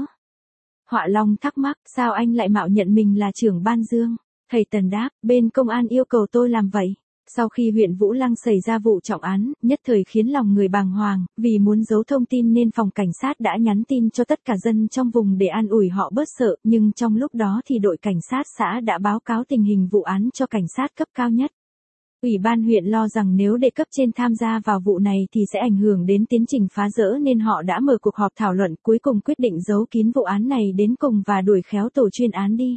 Họa Long thắc mắc, sao anh lại mạo nhận mình là trưởng ban Dương? Thầy Tần đáp, bên công an yêu cầu tôi làm vậy. Sau khi huyện Vũ Lăng xảy ra vụ trọng án, nhất thời khiến lòng người bàng hoàng, vì muốn giấu thông tin nên phòng cảnh sát đã nhắn tin cho tất cả dân trong vùng để an ủi họ bớt sợ, nhưng trong lúc đó thì đội cảnh sát xã đã báo cáo tình hình vụ án cho cảnh sát cấp cao nhất. Ủy ban huyện lo rằng nếu để cấp trên tham gia vào vụ này thì sẽ ảnh hưởng đến tiến trình phá dỡ nên họ đã mở cuộc họp thảo luận, cuối cùng quyết định giấu kín vụ án này đến cùng và đuổi khéo tổ chuyên án đi.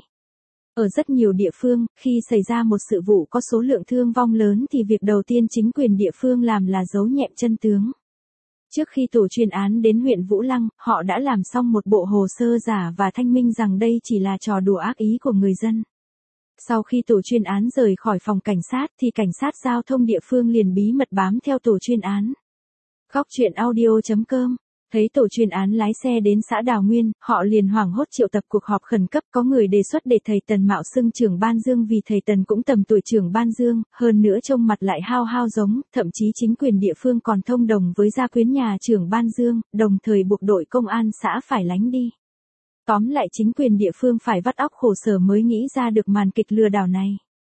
Ở rất nhiều địa phương, khi xảy ra một sự vụ có số lượng thương vong lớn thì việc đầu tiên chính quyền địa phương làm là giấu nhẹm chân tướng. Trước khi tổ chuyên án đến huyện Vũ Lăng, họ đã làm xong một bộ hồ sơ giả và thanh minh rằng đây chỉ là trò đùa ác ý của người dân. Sau khi tổ chuyên án rời khỏi phòng cảnh sát thì cảnh sát giao thông địa phương liền bí mật bám theo tổ chuyên án. Góc truyện audio.com. Thấy tổ chuyên án lái xe đến xã Đào Nguyên, họ liền hoảng hốt triệu tập cuộc họp khẩn cấp, có người đề xuất để thầy Tần mạo xưng trưởng ban Dương vì thầy Tần cũng tầm tuổi trưởng ban Dương, hơn nữa trông mặt lại hao hao giống, thậm chí chính quyền địa phương còn thông đồng với gia quyến nhà trưởng ban Dương, đồng thời buộc đội công an xã phải lánh đi. Tóm lại chính quyền địa phương phải vắt óc khổ sở mới nghĩ ra được màn kịch lừa đảo này.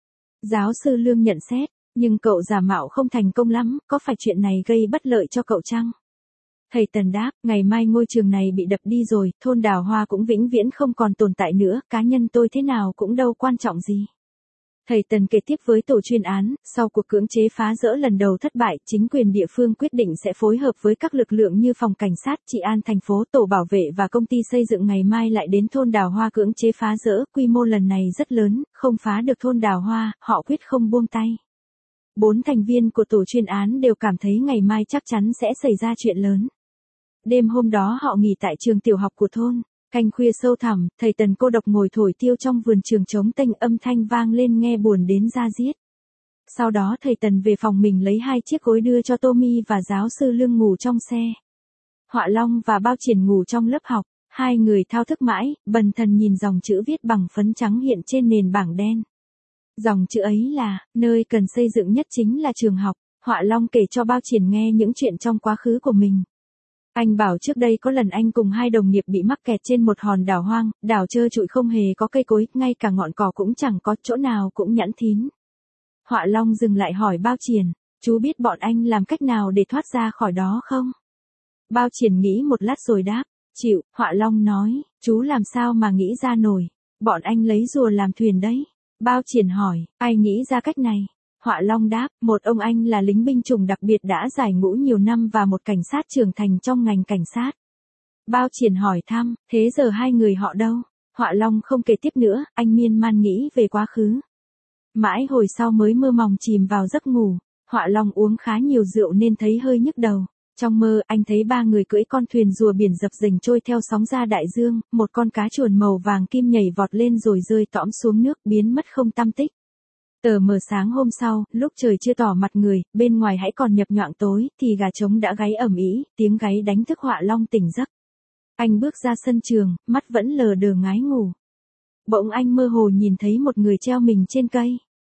Giáo sư Lương nhận xét, nhưng cậu giả mạo không thành công lắm, có phải chuyện này gây bất lợi cho cậu chăng? Thầy Tần đáp, ngày mai ngôi trường này bị đập đi rồi, thôn Đào Hoa cũng vĩnh viễn không còn tồn tại nữa, cá nhân tôi thế nào cũng đâu quan trọng gì. Thầy Tần kể tiếp với tổ chuyên án, sau cuộc cưỡng chế phá dỡ lần đầu thất bại, chính quyền địa phương quyết định sẽ phối hợp với các lực lượng như phòng cảnh sát, trị an thành phố, tổ bảo vệ và công ty xây dựng ngày mai lại đến thôn Đào Hoa cưỡng chế phá dỡ, quy mô lần này rất lớn, không phá được thôn Đào Hoa, họ quyết không buông tay. 4 thành viên của tổ chuyên án đều cảm thấy ngày mai chắc chắn sẽ xảy ra chuyện lớn. Đêm hôm đó họ nghỉ tại trường tiểu học của thôn. Canh khuya sâu thẳm, thầy Tần cô độc ngồi thổi tiêu trong vườn trường trống tênh, âm thanh vang lên nghe buồn đến da diết. Sau đó thầy Tần về phòng mình lấy 2 chiếc gối đưa cho Tommy và giáo sư Lương ngủ trong xe. Họa Long và Bao Triển ngủ trong lớp học, 2 người thao thức mãi, bần thần nhìn dòng chữ viết bằng phấn trắng hiện trên nền bảng đen. Dòng chữ ấy là, nơi cần xây dựng nhất chính là trường học. Họa Long kể cho Bao Triển nghe những chuyện trong quá khứ của mình. Anh bảo trước đây có lần anh cùng 2 đồng nghiệp bị mắc kẹt trên một hòn đảo hoang, đảo trơ trụi không hề có cây cối, ngay cả ngọn cỏ cũng chẳng có, chỗ nào cũng nhẵn thín. Họa Long dừng lại hỏi Bao Triển, chú biết bọn anh làm cách nào để thoát ra khỏi đó không? Bao Triển nghĩ một lát rồi đáp, chịu. Họa Long nói, chú làm sao mà nghĩ ra nổi, bọn anh lấy rùa làm thuyền đấy. Bao Triển hỏi, ai nghĩ ra cách này? Họa Long đáp, một ông anh là lính binh chủng đặc biệt đã giải ngũ nhiều năm và một cảnh sát trưởng thành trong ngành cảnh sát. Bao Triển hỏi thăm, thế giờ 2 người họ đâu? Họa Long không kể tiếp nữa, anh miên man nghĩ về quá khứ. Mãi hồi sau mới mơ mòng chìm vào giấc ngủ. Họa Long uống khá nhiều rượu nên thấy hơi nhức đầu. Trong mơ, anh thấy 3 người cưỡi con thuyền rùa biển dập dềnh trôi theo sóng ra đại dương, một con cá chuồn màu vàng kim nhảy vọt lên rồi rơi tõm xuống nước, biến mất không tăm tích. Tờ mờ sáng hôm sau, lúc trời chưa tỏ mặt người, bên ngoài hãy còn nhập nhoạng tối, thì gà trống đã gáy ầm ĩ, tiếng gáy đánh thức Họa Long tỉnh giấc. Anh bước ra sân trường, mắt vẫn lờ đờ ngái ngủ. Bỗng anh mơ hồ nhìn thấy một người treo mình trên cây.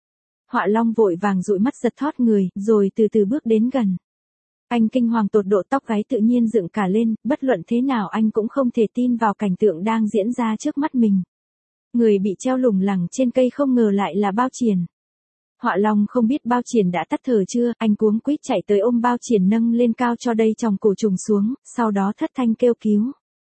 Họa Long vội vàng dụi mắt giật thót người, rồi từ từ bước đến gần. Anh kinh hoàng tột độ, tóc gáy tự nhiên dựng cả lên, bất luận thế nào anh cũng không thể tin vào cảnh tượng đang diễn ra trước mắt mình. Người bị treo lủng lẳng trên cây không ngờ lại là Bao Triển. Họa Long không biết Bao Triển đã tắt thở chưa, anh cuống quýt chạy tới ôm Bao Triển nâng lên cao cho đây chòng cổ trùng xuống, sau đó thất thanh kêu cứu.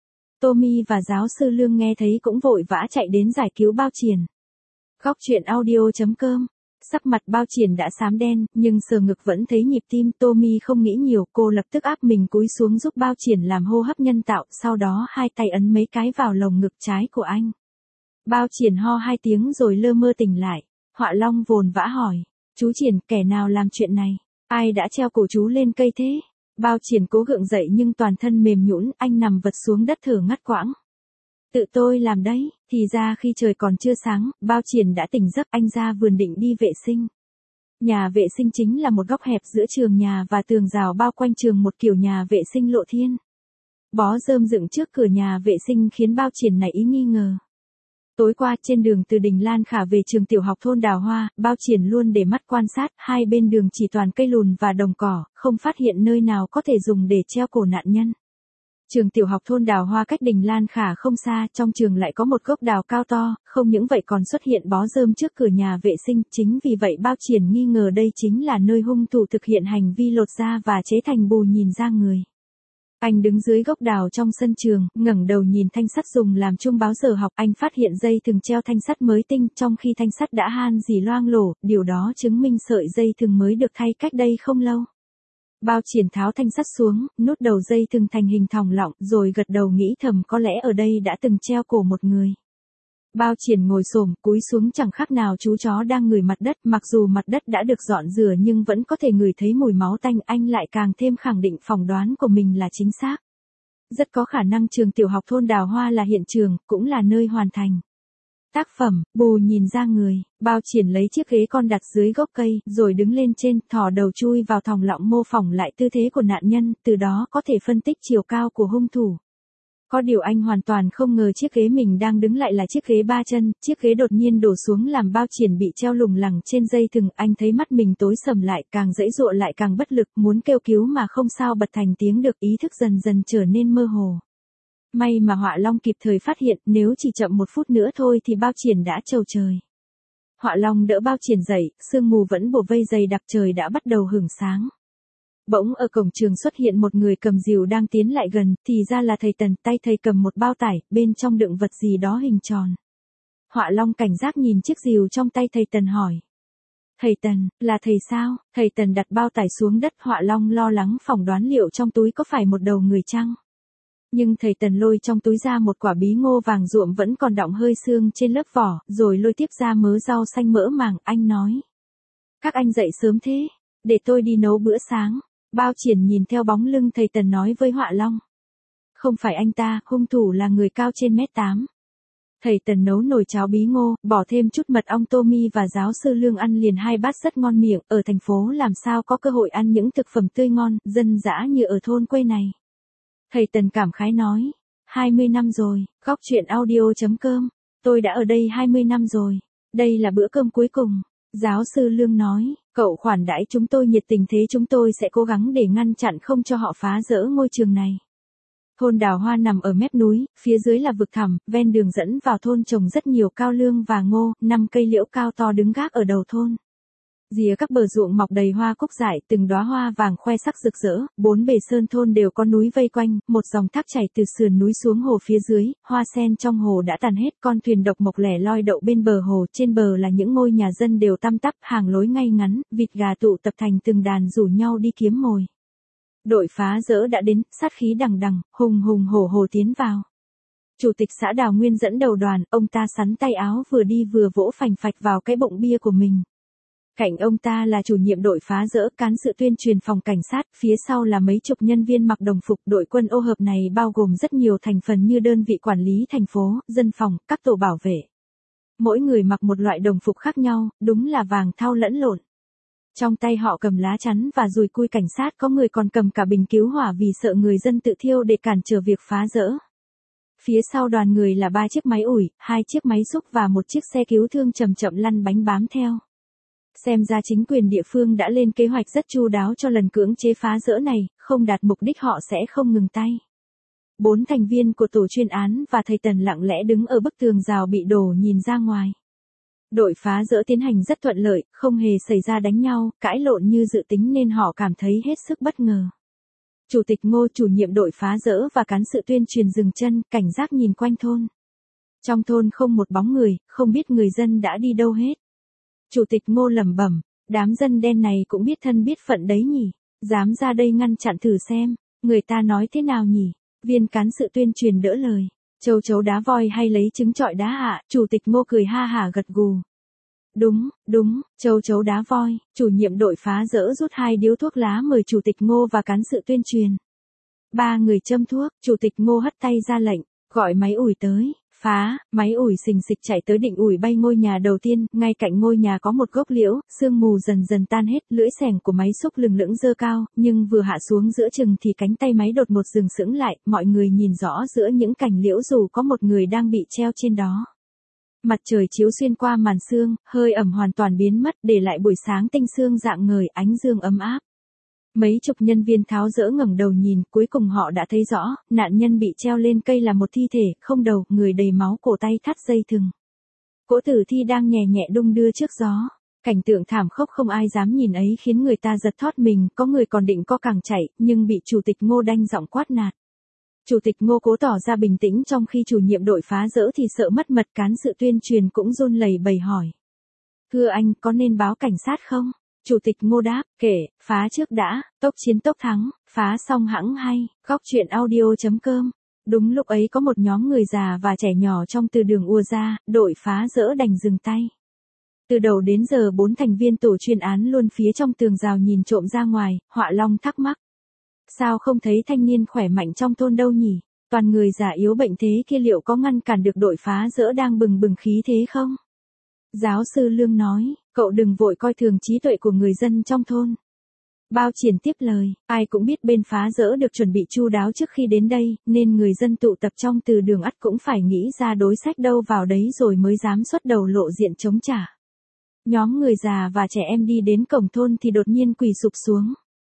Tommy và giáo sư Lương nghe thấy cũng vội vã chạy đến giải cứu Bao Triển. Góc truyện audio.com. Sắc mặt Bao Triển đã xám đen, nhưng sờ ngực vẫn thấy nhịp tim. Tommy không nghĩ nhiều, cô lập tức áp mình cúi xuống giúp Bao Triển làm hô hấp nhân tạo, sau đó 2 tay ấn mấy cái vào lồng ngực trái của anh. Bao Triển ho 2 tiếng rồi lơ mơ tỉnh lại. Họa Long vồn vã hỏi, chú Triển, kẻ nào làm chuyện này? Ai đã treo cổ chú lên cây thế? Bao Triển cố gượng dậy nhưng toàn thân mềm nhũn, anh nằm vật xuống đất thở ngắt quãng. Tự tôi làm đấy. Thì ra khi trời còn chưa sáng, Bao Triển đã tỉnh giấc, anh ra vườn định đi vệ sinh. Nhà vệ sinh chính là một góc hẹp giữa trường nhà và tường rào bao quanh trường, một kiểu nhà vệ sinh lộ thiên. Bó rơm dựng trước cửa nhà vệ sinh khiến Bao Triển nảy ý nghi ngờ. Tối qua trên đường từ Đình Lan Khả về trường tiểu học thôn Đào Hoa, Bao Triển luôn để mắt quan sát, 2 bên đường chỉ toàn cây lùn và đồng cỏ, không phát hiện nơi nào có thể dùng để treo cổ nạn nhân. Trường tiểu học thôn Đào Hoa cách Đình Lan Khả không xa, trong trường lại có một gốc đào cao to, không những vậy còn xuất hiện bó rơm trước cửa nhà vệ sinh, chính vì vậy Bao Triển nghi ngờ đây chính là nơi hung thủ thực hiện hành vi lột da và chế thành bù nhìn da người. Anh đứng dưới gốc đào trong sân trường, ngẩng đầu nhìn thanh sắt dùng làm chuông báo giờ học, anh phát hiện dây thừng treo thanh sắt mới tinh, trong khi thanh sắt đã han rỉ loang lổ, điều đó chứng minh sợi dây thừng mới được thay cách đây không lâu. Bao Triển tháo thanh sắt xuống, nút đầu dây thừng thành hình thòng lọng, rồi gật đầu nghĩ thầm có lẽ ở đây đã từng treo cổ một người. Bao Triển ngồi xổm cúi xuống chẳng khác nào chú chó đang ngửi mặt đất, mặc dù mặt đất đã được dọn rửa nhưng vẫn có thể ngửi thấy mùi máu tanh, anh lại càng thêm khẳng định phỏng đoán của mình là chính xác. Rất có khả năng trường tiểu học thôn Đào Hoa là hiện trường, cũng là nơi hoàn thành. Tác phẩm, bù nhìn da người. Bao Triển lấy chiếc ghế con đặt dưới gốc cây, rồi đứng lên trên, thò đầu chui vào thòng lọng mô phỏng lại tư thế của nạn nhân, từ đó có thể phân tích chiều cao của hung thủ. Có điều anh hoàn toàn không ngờ chiếc ghế mình đang đứng lại là chiếc ghế 3 chân, chiếc ghế đột nhiên đổ xuống làm Bao Triển bị treo lủng lẳng trên dây thừng, anh thấy mắt mình tối sầm lại, càng giãy giụa lại càng bất lực, muốn kêu cứu mà không sao bật thành tiếng được, ý thức dần dần trở nên mơ hồ. May mà Họa Long kịp thời phát hiện, nếu chỉ chậm 1 phút nữa thôi thì Bao Triển đã trầu trời. Họa Long đỡ Bao Triển dậy, sương mù vẫn bủa vây dày đặc, trời đã bắt đầu hửng sáng. Bỗng ở cổng trường xuất hiện một người cầm rìu đang tiến lại gần, thì ra là thầy Tần, tay thầy cầm một bao tải, bên trong đựng vật gì đó hình tròn. Họa Long cảnh giác nhìn chiếc rìu trong tay thầy Tần hỏi. Thầy Tần, là thầy sao? Thầy Tần đặt bao tải xuống đất, Họa Long lo lắng phỏng đoán liệu trong túi có phải một đầu người chăng? Nhưng thầy Tần lôi trong túi ra một quả bí ngô vàng ruộm vẫn còn đọng hơi xương trên lớp vỏ, rồi lôi tiếp ra mớ rau xanh mỡ màng, anh nói. Các anh dậy sớm thế, để tôi đi nấu bữa sáng. Bao Triển nhìn theo bóng lưng thầy Tần nói với Họa Long. Không phải anh ta, hung thủ là người cao trên mét 8. Thầy Tần nấu nồi cháo bí ngô, bỏ thêm chút mật ong tô mi và giáo sư Lương ăn liền 2 bát rất ngon miệng, ở thành phố làm sao có cơ hội ăn những thực phẩm tươi ngon, dân dã như ở thôn quê này. Thầy Tần cảm khái nói, 20 năm rồi, góc chuyện audio.com, tôi đã ở đây 20 năm rồi, đây là bữa cơm cuối cùng. Giáo sư Lương nói, cậu khoản đãi chúng tôi nhiệt tình thế chúng tôi sẽ cố gắng để ngăn chặn không cho họ phá rỡ ngôi trường này. Thôn Đào Hoa nằm ở mép núi, phía dưới là vực thẳm, ven đường dẫn vào thôn trồng rất nhiều cao lương và ngô, 5 cây liễu cao to đứng gác ở đầu thôn. Rìa các bờ ruộng mọc đầy hoa cúc dại, từng đóa hoa vàng khoe sắc rực rỡ, 4 bề sơn thôn đều có núi vây quanh, một dòng thác chảy từ sườn núi xuống hồ phía dưới, hoa sen trong hồ đã tàn hết, con thuyền độc mộc lẻ loi đậu bên bờ hồ, trên bờ là những ngôi nhà dân đều tăm tắp, hàng lối ngay ngắn, vịt gà tụ tập thành từng đàn rủ nhau đi kiếm mồi. Đội phá rỡ đã đến, sát khí đằng đằng, hùng hùng hổ hổ tiến vào. Chủ tịch xã Đào Nguyên dẫn đầu đoàn, ông ta sắn tay áo vừa đi vừa vỗ phành phạch vào cái bụng bia của mình. Cạnh ông ta là chủ nhiệm đội phá rỡ, cán sự tuyên truyền phòng cảnh sát, phía sau là mấy chục nhân viên mặc đồng phục. Đội quân ô hợp này bao gồm rất nhiều thành phần như đơn vị quản lý thành phố, dân phòng, các tổ bảo vệ. Mỗi người mặc một loại đồng phục khác nhau, đúng là vàng thau lẫn lộn. Trong tay họ cầm lá chắn và dùi cui cảnh sát, có người còn cầm cả bình cứu hỏa vì sợ người dân tự thiêu để cản trở việc phá rỡ. Phía sau đoàn người là 3 chiếc máy ủi, 2 chiếc máy xúc và một chiếc xe cứu thương chậm chậm lăn bánh bám theo. Xem ra chính quyền địa phương đã lên kế hoạch rất chu đáo cho lần cưỡng chế phá rỡ này, không đạt mục đích họ sẽ không ngừng tay. 4 thành viên của tổ chuyên án và thầy Tần lặng lẽ đứng ở bức tường rào bị đổ nhìn ra ngoài. Đội phá rỡ tiến hành rất thuận lợi, không hề xảy ra đánh nhau, cãi lộn như dự tính nên họ cảm thấy hết sức bất ngờ. Chủ tịch Ngô, chủ nhiệm đội phá rỡ và cán sự tuyên truyền dừng chân, cảnh giác nhìn quanh thôn. Trong thôn không một bóng người, không biết người dân đã đi đâu hết. Chủ tịch Ngô lẩm bẩm, đám dân đen này cũng biết thân biết phận đấy nhỉ, dám ra đây ngăn chặn thử xem, người ta nói thế nào nhỉ? Viên cán sự tuyên truyền đỡ lời, châu chấu đá voi hay lấy trứng trọi đá ạ? Chủ tịch Ngô cười ha hả gật gù. Đúng, châu chấu đá voi. Chủ nhiệm đội phá rỡ rút 2 điếu thuốc lá mời chủ tịch Ngô và cán sự tuyên truyền. 3 người châm thuốc, chủ tịch Ngô hất tay ra lệnh, gọi máy ủi tới. Phá, máy ủi xình xịch chạy tới định ủi bay ngôi nhà đầu tiên, ngay cạnh ngôi nhà có một gốc liễu, sương mù dần dần tan hết, lưỡi xẻng của máy xúc lừng lững giơ cao, nhưng vừa hạ xuống giữa chừng thì cánh tay máy đột một dừng sững lại, mọi người nhìn rõ giữa những cành liễu dù có một người đang bị treo trên đó. Mặt trời chiếu xuyên qua màn sương, hơi ẩm hoàn toàn biến mất, để lại buổi sáng tinh sương rạng ngời, ánh dương ấm áp. Mấy chục nhân viên tháo dỡ ngẩng đầu nhìn, cuối cùng họ đã thấy rõ, nạn nhân bị treo lên cây là một thi thể, không đầu, người đầy máu, cổ tay thắt dây thừng. Cỗ tử thi đang nhẹ nhẹ đung đưa trước gió. Cảnh tượng thảm khốc không ai dám nhìn ấy khiến người ta giật thót mình, có người còn định co cẳng chạy, nhưng bị chủ tịch Ngô đanh giọng quát nạt. Chủ tịch Ngô cố tỏ ra bình tĩnh trong khi chủ nhiệm đội phá rỡ thì sợ mất mật, cán sự tuyên truyền cũng run lẩy bẩy hỏi. Thưa anh, có nên báo cảnh sát không? Chủ tịch Ngô đáp, kể, phá trước đã, tốc chiến tốc thắng, phá xong hẵng hay, góc chuyện audio.com. Đúng lúc ấy có một nhóm người già và trẻ nhỏ trong từ đường ùa ra, đội phá rỡ đành dừng tay. Từ đầu đến giờ 4 thành viên tổ chuyên án luôn phía trong tường rào nhìn trộm ra ngoài, Họa Long thắc mắc. Sao không thấy thanh niên khỏe mạnh trong thôn đâu nhỉ? Toàn người già yếu bệnh thế kia liệu có ngăn cản được đội phá rỡ đang bừng bừng khí thế không? Giáo sư Lương nói, cậu đừng vội coi thường trí tuệ của người dân trong thôn. Bao Triển tiếp lời, ai cũng biết bên phá rỡ được chuẩn bị chu đáo trước khi đến đây, nên người dân tụ tập trong từ đường ắt cũng phải nghĩ ra đối sách đâu vào đấy rồi mới dám xuất đầu lộ diện chống trả. Nhóm người già và trẻ em đi đến cổng thôn thì đột nhiên quỳ sụp xuống.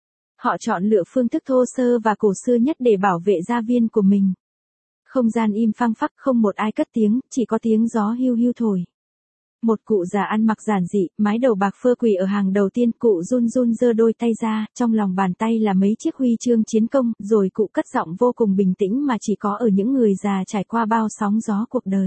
Họ chọn lựa phương thức thô sơ và cổ xưa nhất để bảo vệ gia viên của mình. Không gian im phăng phắc, không một ai cất tiếng, chỉ có tiếng gió hiu hiu thổi. Một cụ già ăn mặc giản dị, mái đầu bạc phơ quỳ ở hàng đầu tiên, cụ run run giơ đôi tay ra, trong lòng bàn tay là mấy chiếc huy chương chiến công, rồi cụ cất giọng vô cùng bình tĩnh mà chỉ có ở những người già trải qua bao sóng gió cuộc đời.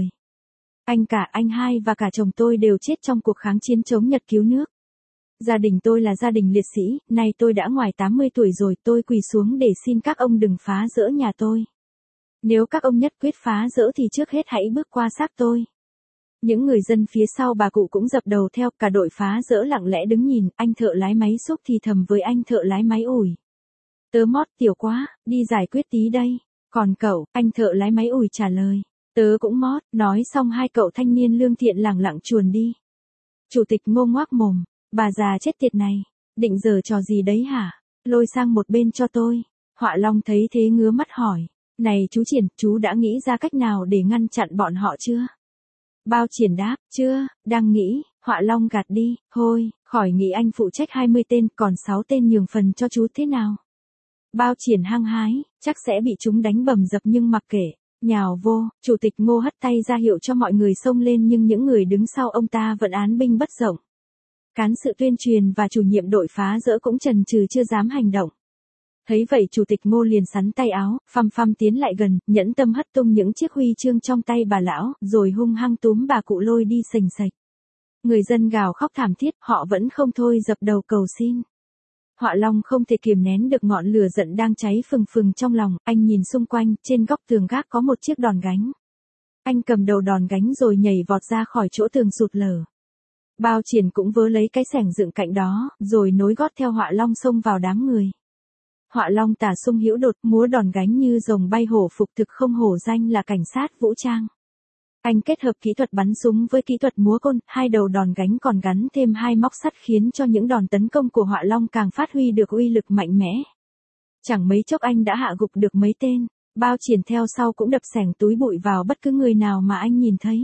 Anh cả, anh hai và cả chồng tôi đều chết trong cuộc kháng chiến chống Nhật cứu nước. Gia đình tôi là gia đình liệt sĩ, nay tôi đã ngoài 80 tuổi rồi, tôi quỳ xuống để xin các ông đừng phá rỡ nhà tôi. Nếu các ông nhất quyết phá rỡ thì trước hết hãy bước qua xác tôi. Những người dân phía sau bà cụ cũng dập đầu theo, cả đội phá rỡ lặng lẽ đứng nhìn, anh thợ lái máy xúc thì thầm với anh thợ lái máy ủi. Tớ mót tiểu quá, đi giải quyết tí đây. Còn cậu, anh thợ lái máy ủi trả lời. Tớ cũng mót, nói xong hai cậu thanh niên lương thiện lẳng lặng chuồn đi. Chủ tịch Ngô ngoác mồm, bà già chết tiệt này, định giở trò gì đấy hả? Lôi sang một bên cho tôi. Họa Long thấy thế ngứa mắt hỏi. Này chú Triển, chú đã nghĩ ra cách nào để ngăn chặn bọn họ chưa? Bao Triển đáp, chưa, đang nghĩ. Họa Long gạt đi, thôi, khỏi nghĩ, anh phụ trách 20 tên, còn 6 tên nhường phần cho chú thế nào? Bao Triển hăng hái, chắc sẽ bị chúng đánh bầm dập nhưng mặc kệ. Nhào vô, Chủ tịch Ngô hất tay ra hiệu cho mọi người xông lên nhưng những người đứng sau ông ta vẫn án binh bất động. Cán sự tuyên truyền và chủ nhiệm đội phá dỡ cũng chần chừ chưa dám hành động. Thấy vậy Chủ tịch Ngô liền sắn tay áo, phăm phăm tiến lại gần, nhẫn tâm hất tung những chiếc huy chương trong tay bà lão, rồi hung hăng túm bà cụ lôi đi sành sạch. Người dân gào khóc thảm thiết, họ vẫn không thôi dập đầu cầu xin. Họa Long không thể kiềm nén được ngọn lửa giận đang cháy phừng phừng trong lòng, anh nhìn xung quanh, trên góc tường gác có một chiếc đòn gánh. Anh cầm đầu đòn gánh rồi nhảy vọt ra khỏi chỗ tường sụt lở. Bao Triển cũng vớ lấy cái xẻng dựng cạnh đó, rồi nối gót theo Họa Long xông vào đám người. Họa Long tả sung hữu đột, múa đòn gánh như rồng bay hổ phục, thực không hổ danh là cảnh sát vũ trang. Anh kết hợp kỹ thuật bắn súng với kỹ thuật múa côn, hai đầu đòn gánh còn gắn thêm hai móc sắt khiến cho những đòn tấn công của Họa Long càng phát huy được uy lực mạnh mẽ. Chẳng mấy chốc anh đã hạ gục được mấy tên, Bao Triển theo sau cũng đập xẻng túi bụi vào bất cứ người nào mà anh nhìn thấy.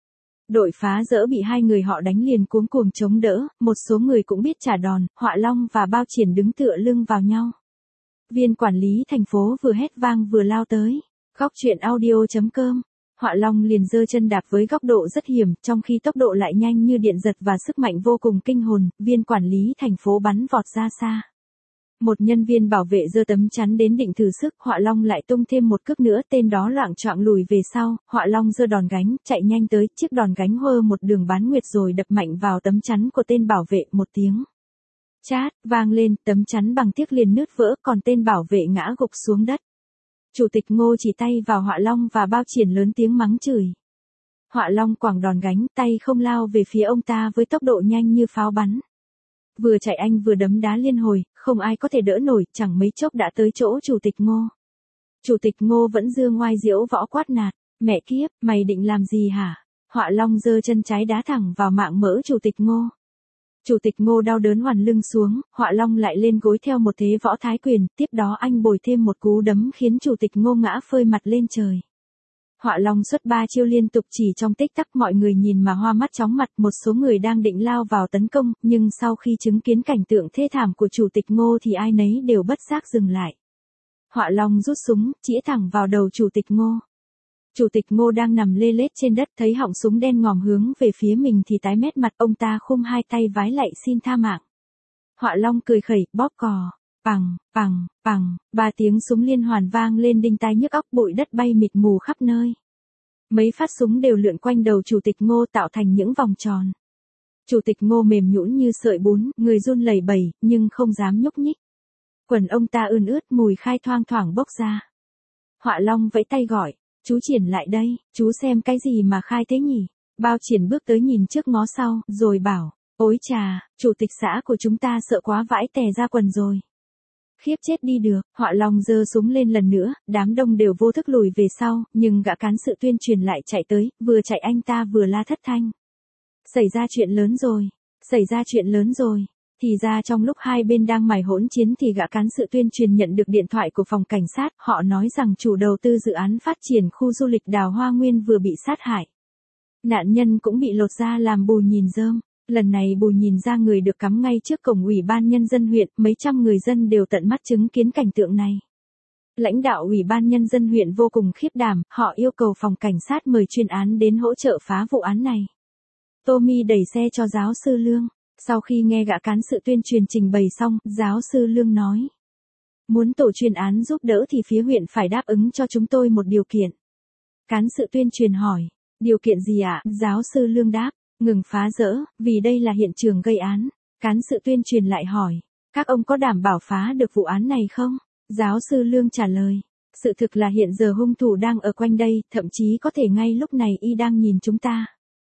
Đội phá dỡ bị hai người họ đánh liền cuống cuồng chống đỡ, một số người cũng biết trả đòn, Họa Long và Bao Triển đứng tựa lưng vào nhau. Viên quản lý thành phố vừa hét vang vừa lao tới. Góc truyện audio.com. Họa Long liền giơ chân đạp với góc độ rất hiểm, trong khi tốc độ lại nhanh như điện giật và sức mạnh vô cùng kinh hồn, viên quản lý thành phố bắn vọt ra xa. Một nhân viên bảo vệ giơ tấm chắn đến định thử sức, Họa Long lại tung thêm một cước nữa, tên đó loạng choạng lùi về sau, Họa Long giơ đòn gánh, chạy nhanh tới, chiếc đòn gánh hơ một đường bán nguyệt rồi đập mạnh vào tấm chắn của tên bảo vệ, một tiếng chát vang lên, tấm chắn bằng tiếc liền nứt vỡ, còn tên bảo vệ ngã gục xuống đất. Chủ tịch Ngô chỉ tay vào Họa Long và Bao Triển lớn tiếng mắng chửi. Họa Long quẳng đòn gánh, tay không lao về phía ông ta với tốc độ nhanh như pháo bắn. Vừa chạy anh vừa đấm đá liên hồi, không ai có thể đỡ nổi, chẳng mấy chốc đã tới chỗ Chủ tịch Ngô. Chủ tịch Ngô vẫn dương ngoai diễu võ quát nạt, mẹ kiếp, mày định làm gì hả? Họa Long giơ chân trái đá thẳng vào mạng mỡ Chủ tịch Ngô. Chủ tịch Ngô đau đớn hoàn lưng xuống, Họa Long lại lên gối theo một thế võ thái quyền, tiếp đó anh bồi thêm một cú đấm khiến Chủ tịch Ngô ngã phơi mặt lên trời. Họa Long xuất 3 chiêu liên tục chỉ trong tích tắc, mọi người nhìn mà hoa mắt chóng mặt, một số người đang định lao vào tấn công, nhưng sau khi chứng kiến cảnh tượng thê thảm của Chủ tịch Ngô thì ai nấy đều bất giác dừng lại. Họa Long rút súng, chĩa thẳng vào đầu Chủ tịch Ngô. Chủ tịch Ngô đang nằm lê lết trên đất, thấy họng súng đen ngòm hướng về phía mình thì tái mét mặt, ông ta khum hai tay vái lạy xin tha mạng. Họa Long cười khẩy, bóp cò, bằng, bằng, bằng, 3 tiếng súng liên hoàn vang lên đinh tai nhức óc, bụi đất bay mịt mù khắp nơi. Mấy phát súng đều lượn quanh đầu Chủ tịch Ngô tạo thành những vòng tròn. Chủ tịch Ngô mềm nhũn như sợi bún, người run lẩy bẩy, nhưng không dám nhúc nhích. Quần ông ta ươn ướt, mùi khai thoang thoảng bốc ra. Họa Long vẫy tay gọi, chú Triển lại đây, chú xem cái gì mà khai thế nhỉ? Bao Triển bước tới nhìn trước ngó sau, rồi bảo, ôi chà, chủ tịch xã của chúng ta sợ quá vãi tè ra quần rồi. Khiếp chết đi được, Họa Long giơ súng lên lần nữa, đám đông đều vô thức lùi về sau, nhưng gã cán sự tuyên truyền lại chạy tới, vừa chạy anh ta vừa la thất thanh. Xảy ra chuyện lớn rồi, xảy ra chuyện lớn rồi. Thì ra trong lúc hai bên đang mải hỗn chiến thì gã cán sự tuyên truyền nhận được điện thoại của phòng cảnh sát, họ nói rằng chủ đầu tư dự án phát triển khu du lịch Đào Hoa Nguyên vừa bị sát hại. Nạn nhân cũng bị lột da làm bù nhìn rơm. Lần này bù nhìn da người được cắm ngay trước cổng Ủy ban Nhân dân huyện, mấy trăm người dân đều tận mắt chứng kiến cảnh tượng này. Lãnh đạo Ủy ban Nhân dân huyện vô cùng khiếp đảm, họ yêu cầu phòng cảnh sát mời chuyên án đến hỗ trợ phá vụ án này. Tommy đẩy xe cho giáo sư Lương. Sau khi nghe gã cán sự tuyên truyền trình bày xong, giáo sư Lương nói. Muốn tổ chuyên án giúp đỡ thì phía huyện phải đáp ứng cho chúng tôi một điều kiện. Cán sự tuyên truyền hỏi, điều kiện gì ạ? Giáo sư Lương đáp, ngừng phá rỡ, vì đây là hiện trường gây án. Cán sự tuyên truyền lại hỏi, các ông có đảm bảo phá được vụ án này không? Giáo sư Lương trả lời, sự thực là hiện giờ hung thủ đang ở quanh đây, thậm chí có thể ngay lúc này y đang nhìn chúng ta.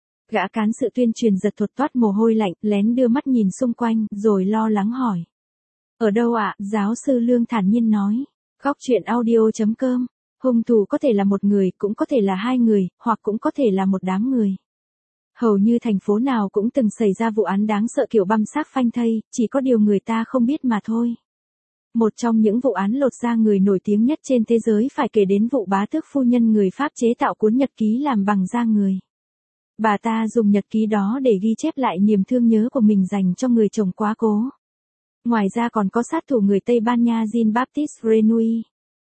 Gã cán sự tuyên truyền giật thuật toát mồ hôi lạnh, lén đưa mắt nhìn xung quanh, rồi lo lắng hỏi. Ở đâu ạ? Giáo sư Lương thản nhiên nói. Góc truyện audio.com Hung thủ có thể là một người, cũng có thể là hai người, hoặc cũng có thể là một đám người. Hầu như thành phố nào cũng từng xảy ra vụ án đáng sợ kiểu băm xác phanh thây, chỉ có điều người ta không biết mà thôi. Một trong những vụ án lột da người nổi tiếng nhất trên thế giới phải kể đến vụ bá tước phu nhân người Pháp chế tạo cuốn nhật ký làm bằng da người. Bà ta dùng nhật ký đó để ghi chép lại niềm thương nhớ của mình dành cho người chồng quá cố. Ngoài ra còn có sát thủ người Tây Ban Nha Jean-Baptiste Renouy.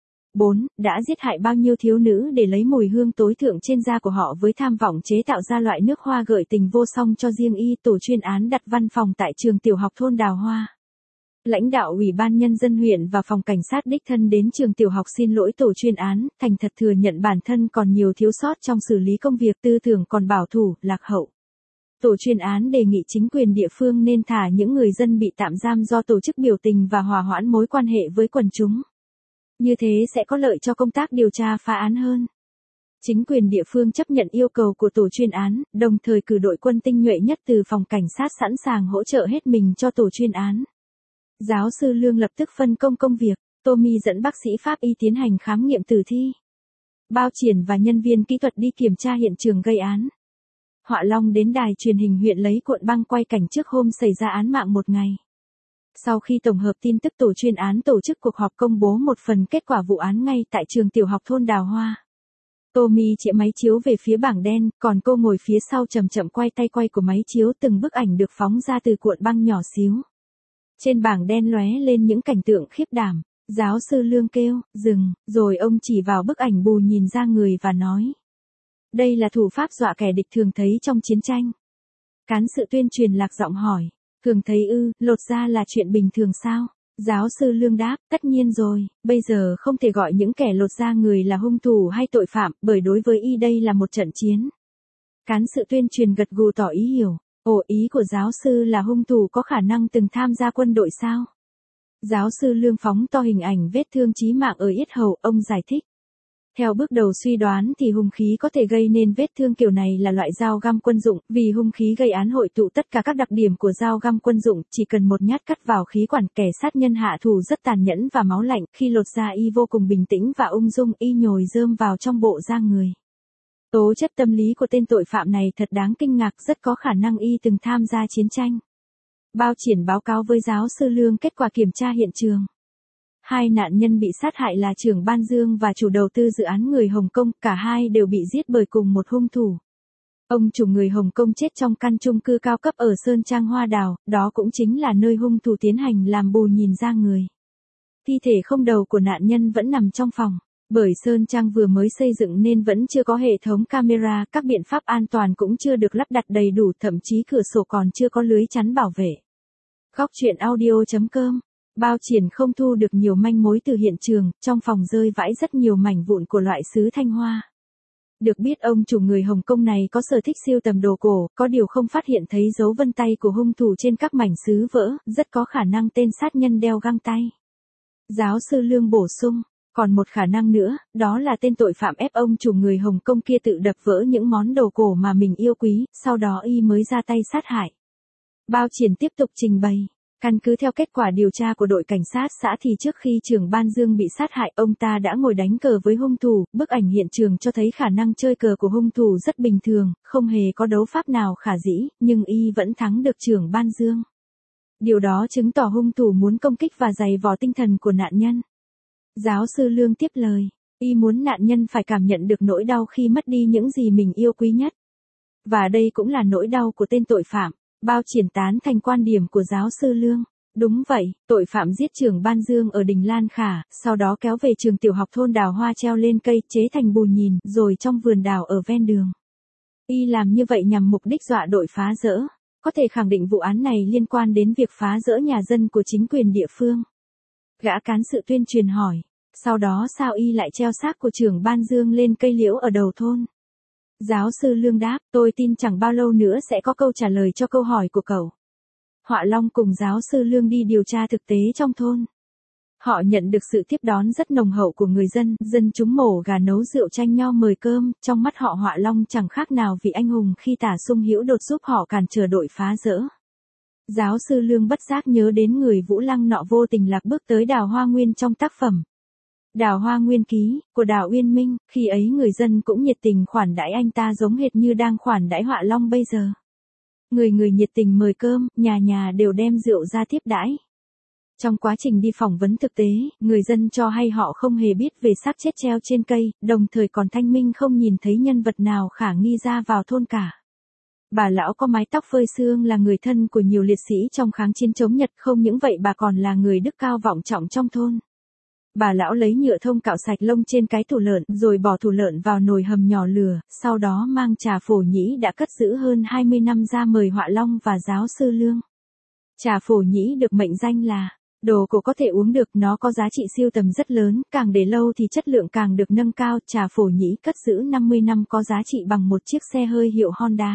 4. Đã giết hại bao nhiêu thiếu nữ để lấy mùi hương tối thượng trên da của họ với tham vọng chế tạo ra loại nước hoa gợi tình vô song cho riêng y. Tổ chuyên án đặt văn phòng tại trường tiểu học thôn Đào Hoa. Lãnh đạo Ủy ban Nhân dân huyện và phòng cảnh sát đích thân đến trường tiểu học xin lỗi tổ chuyên án, thành thật thừa nhận bản thân còn nhiều thiếu sót trong xử lý công việc, tư tưởng còn bảo thủ, lạc hậu. Tổ chuyên án đề nghị chính quyền địa phương nên thả những người dân bị tạm giam do tổ chức biểu tình và hòa hoãn mối quan hệ với quần chúng. Như thế sẽ có lợi cho công tác điều tra phá án hơn. Chính quyền địa phương chấp nhận yêu cầu của tổ chuyên án, đồng thời cử đội quân tinh nhuệ nhất từ phòng cảnh sát sẵn sàng hỗ trợ hết mình cho tổ chuyên án. Giáo sư Lương lập tức phân công công việc, Tommy dẫn bác sĩ pháp y tiến hành khám nghiệm tử thi. Bao Triển và nhân viên kỹ thuật đi kiểm tra hiện trường gây án. Họa Long đến đài truyền hình huyện lấy cuộn băng quay cảnh trước hôm xảy ra án mạng một ngày. Sau khi tổng hợp tin tức tổ chuyên án tổ chức cuộc họp công bố một phần kết quả vụ án ngay tại trường tiểu học thôn Đào Hoa. Tommy chĩa máy chiếu về phía bảng đen, còn cô ngồi phía sau chậm chậm quay tay quay của máy chiếu, từng bức ảnh được phóng ra từ cuộn băng nhỏ xíu. Trên bảng đen lóe lên những cảnh tượng khiếp đảm. Giáo sư Lương kêu, dừng, rồi ông chỉ vào bức ảnh bù nhìn ra người và nói. Đây là thủ pháp dọa kẻ địch thường thấy trong chiến tranh. Cán sự tuyên truyền lạc giọng hỏi, thường thấy ư, lột da là chuyện bình thường sao? Giáo sư Lương đáp, tất nhiên rồi, bây giờ không thể gọi những kẻ lột da người là hung thủ hay tội phạm, bởi đối với y đây là một trận chiến. Cán sự tuyên truyền gật gù tỏ ý hiểu. Ồ, ý của giáo sư là hung thủ có khả năng từng tham gia quân đội sao? Giáo sư Lương phóng to hình ảnh vết thương chí mạng ở yết hầu, ông giải thích. Theo bước đầu suy đoán thì hung khí có thể gây nên vết thương kiểu này là loại dao găm quân dụng, vì hung khí gây án hội tụ tất cả các đặc điểm của dao găm quân dụng, chỉ cần một nhát cắt vào khí quản. Kẻ sát nhân hạ thủ rất tàn nhẫn và máu lạnh, khi lột da y vô cùng bình tĩnh và ung dung, y nhồi rơm vào trong bộ da người. Tố chất tâm lý của tên tội phạm này thật đáng kinh ngạc, rất có khả năng y từng tham gia chiến tranh. Bao Triển báo cáo với giáo sư Lương kết quả kiểm tra hiện trường. Hai nạn nhân bị sát hại là trưởng ban Dương và chủ đầu tư dự án người Hồng Kông, cả hai đều bị giết bởi cùng một hung thủ. Ông chủ người Hồng Kông chết trong căn chung cư cao cấp ở Sơn Trang Hoa Đào, đó cũng chính là nơi hung thủ tiến hành làm bù nhìn da người. Thi thể không đầu của nạn nhân vẫn nằm trong phòng. Bởi Sơn Trang vừa mới xây dựng nên vẫn chưa có hệ thống camera, các biện pháp an toàn cũng chưa được lắp đặt đầy đủ, thậm chí cửa sổ còn chưa có lưới chắn bảo vệ. Góc truyện audio.com. Bao Triển không thu được nhiều manh mối từ hiện trường, trong phòng rơi vãi rất nhiều mảnh vụn của loại sứ Thanh Hoa. Được biết ông chủ người Hồng Kông này có sở thích sưu tầm đồ cổ, có điều không phát hiện thấy dấu vân tay của hung thủ trên các mảnh sứ vỡ, rất có khả năng tên sát nhân đeo găng tay. Giáo sư Lương bổ sung. Còn một khả năng nữa, đó là tên tội phạm ép ông chủ người Hồng Kông kia tự đập vỡ những món đồ cổ mà mình yêu quý, sau đó y mới ra tay sát hại. Bao Triển tiếp tục trình bày. Căn cứ theo kết quả điều tra của đội cảnh sát xã thì trước khi trưởng ban Dương bị sát hại, ông ta đã ngồi đánh cờ với hung thủ. Bức ảnh hiện trường cho thấy khả năng chơi cờ của hung thủ rất bình thường, không hề có đấu pháp nào khả dĩ, nhưng y vẫn thắng được trưởng ban Dương. Điều đó chứng tỏ hung thủ muốn công kích và giày vò tinh thần của nạn nhân. Giáo sư Lương tiếp lời, y muốn nạn nhân phải cảm nhận được nỗi đau khi mất đi những gì mình yêu quý nhất. Và đây cũng là nỗi đau của tên tội phạm. Bao Triển tán thành quan điểm của giáo sư Lương. Đúng vậy, tội phạm giết trưởng ban Dương ở đình Lan Khả, sau đó kéo về trường tiểu học thôn Đào Hoa treo lên cây chế thành bù nhìn, rồi trong vườn đào ở ven đường. Y làm như vậy nhằm mục đích dọa đội phá dỡ. Có thể khẳng định vụ án này liên quan đến việc phá dỡ nhà dân của chính quyền địa phương. Gã cán sự tuyên truyền hỏi, sau đó sao y lại treo xác của trưởng ban Dương lên cây liễu ở đầu thôn? Giáo sư Lương đáp, tôi tin chẳng bao lâu nữa sẽ có câu trả lời cho câu hỏi của cậu. Họa Long cùng giáo sư Lương đi điều tra thực tế trong thôn. Họ nhận được sự tiếp đón rất nồng hậu của người dân, dân chúng mổ gà nấu rượu chanh nho mời cơm, trong mắt họ Họa Long chẳng khác nào vị anh hùng khi Tả Sung Hữu đột giúp họ cản trở đội phá dỡ. Giáo sư Lương bất giác nhớ đến người Vũ Lăng nọ vô tình lạc bước tới Đào Hoa Nguyên trong tác phẩm Đào Hoa Nguyên ký, của Đào Uyên Minh, khi ấy người dân cũng nhiệt tình khoản đãi anh ta giống hệt như đang khoản đãi Họa Long bây giờ. Người người nhiệt tình mời cơm, nhà nhà đều đem rượu ra tiếp đãi. Trong quá trình đi phỏng vấn thực tế, người dân cho hay họ không hề biết về xác chết treo trên cây, đồng thời còn thanh minh không nhìn thấy nhân vật nào khả nghi ra vào thôn cả. Bà lão có mái tóc phơi sương là người thân của nhiều liệt sĩ trong kháng chiến chống Nhật, không những vậy bà còn là người đức cao vọng trọng trong thôn. Bà lão lấy nhựa thông cạo sạch lông trên cái thủ lợn rồi bỏ thủ lợn vào nồi hầm nhỏ lửa, sau đó mang trà phổ nhĩ đã cất giữ hơn 20 năm ra mời Họa Long và giáo sư Lương. Trà phổ nhĩ được mệnh danh là đồ cổ có thể uống được, nó có giá trị sưu tầm rất lớn, càng để lâu thì chất lượng càng được nâng cao. Trà phổ nhĩ cất giữ 50 năm có giá trị bằng một chiếc xe hơi hiệu Honda.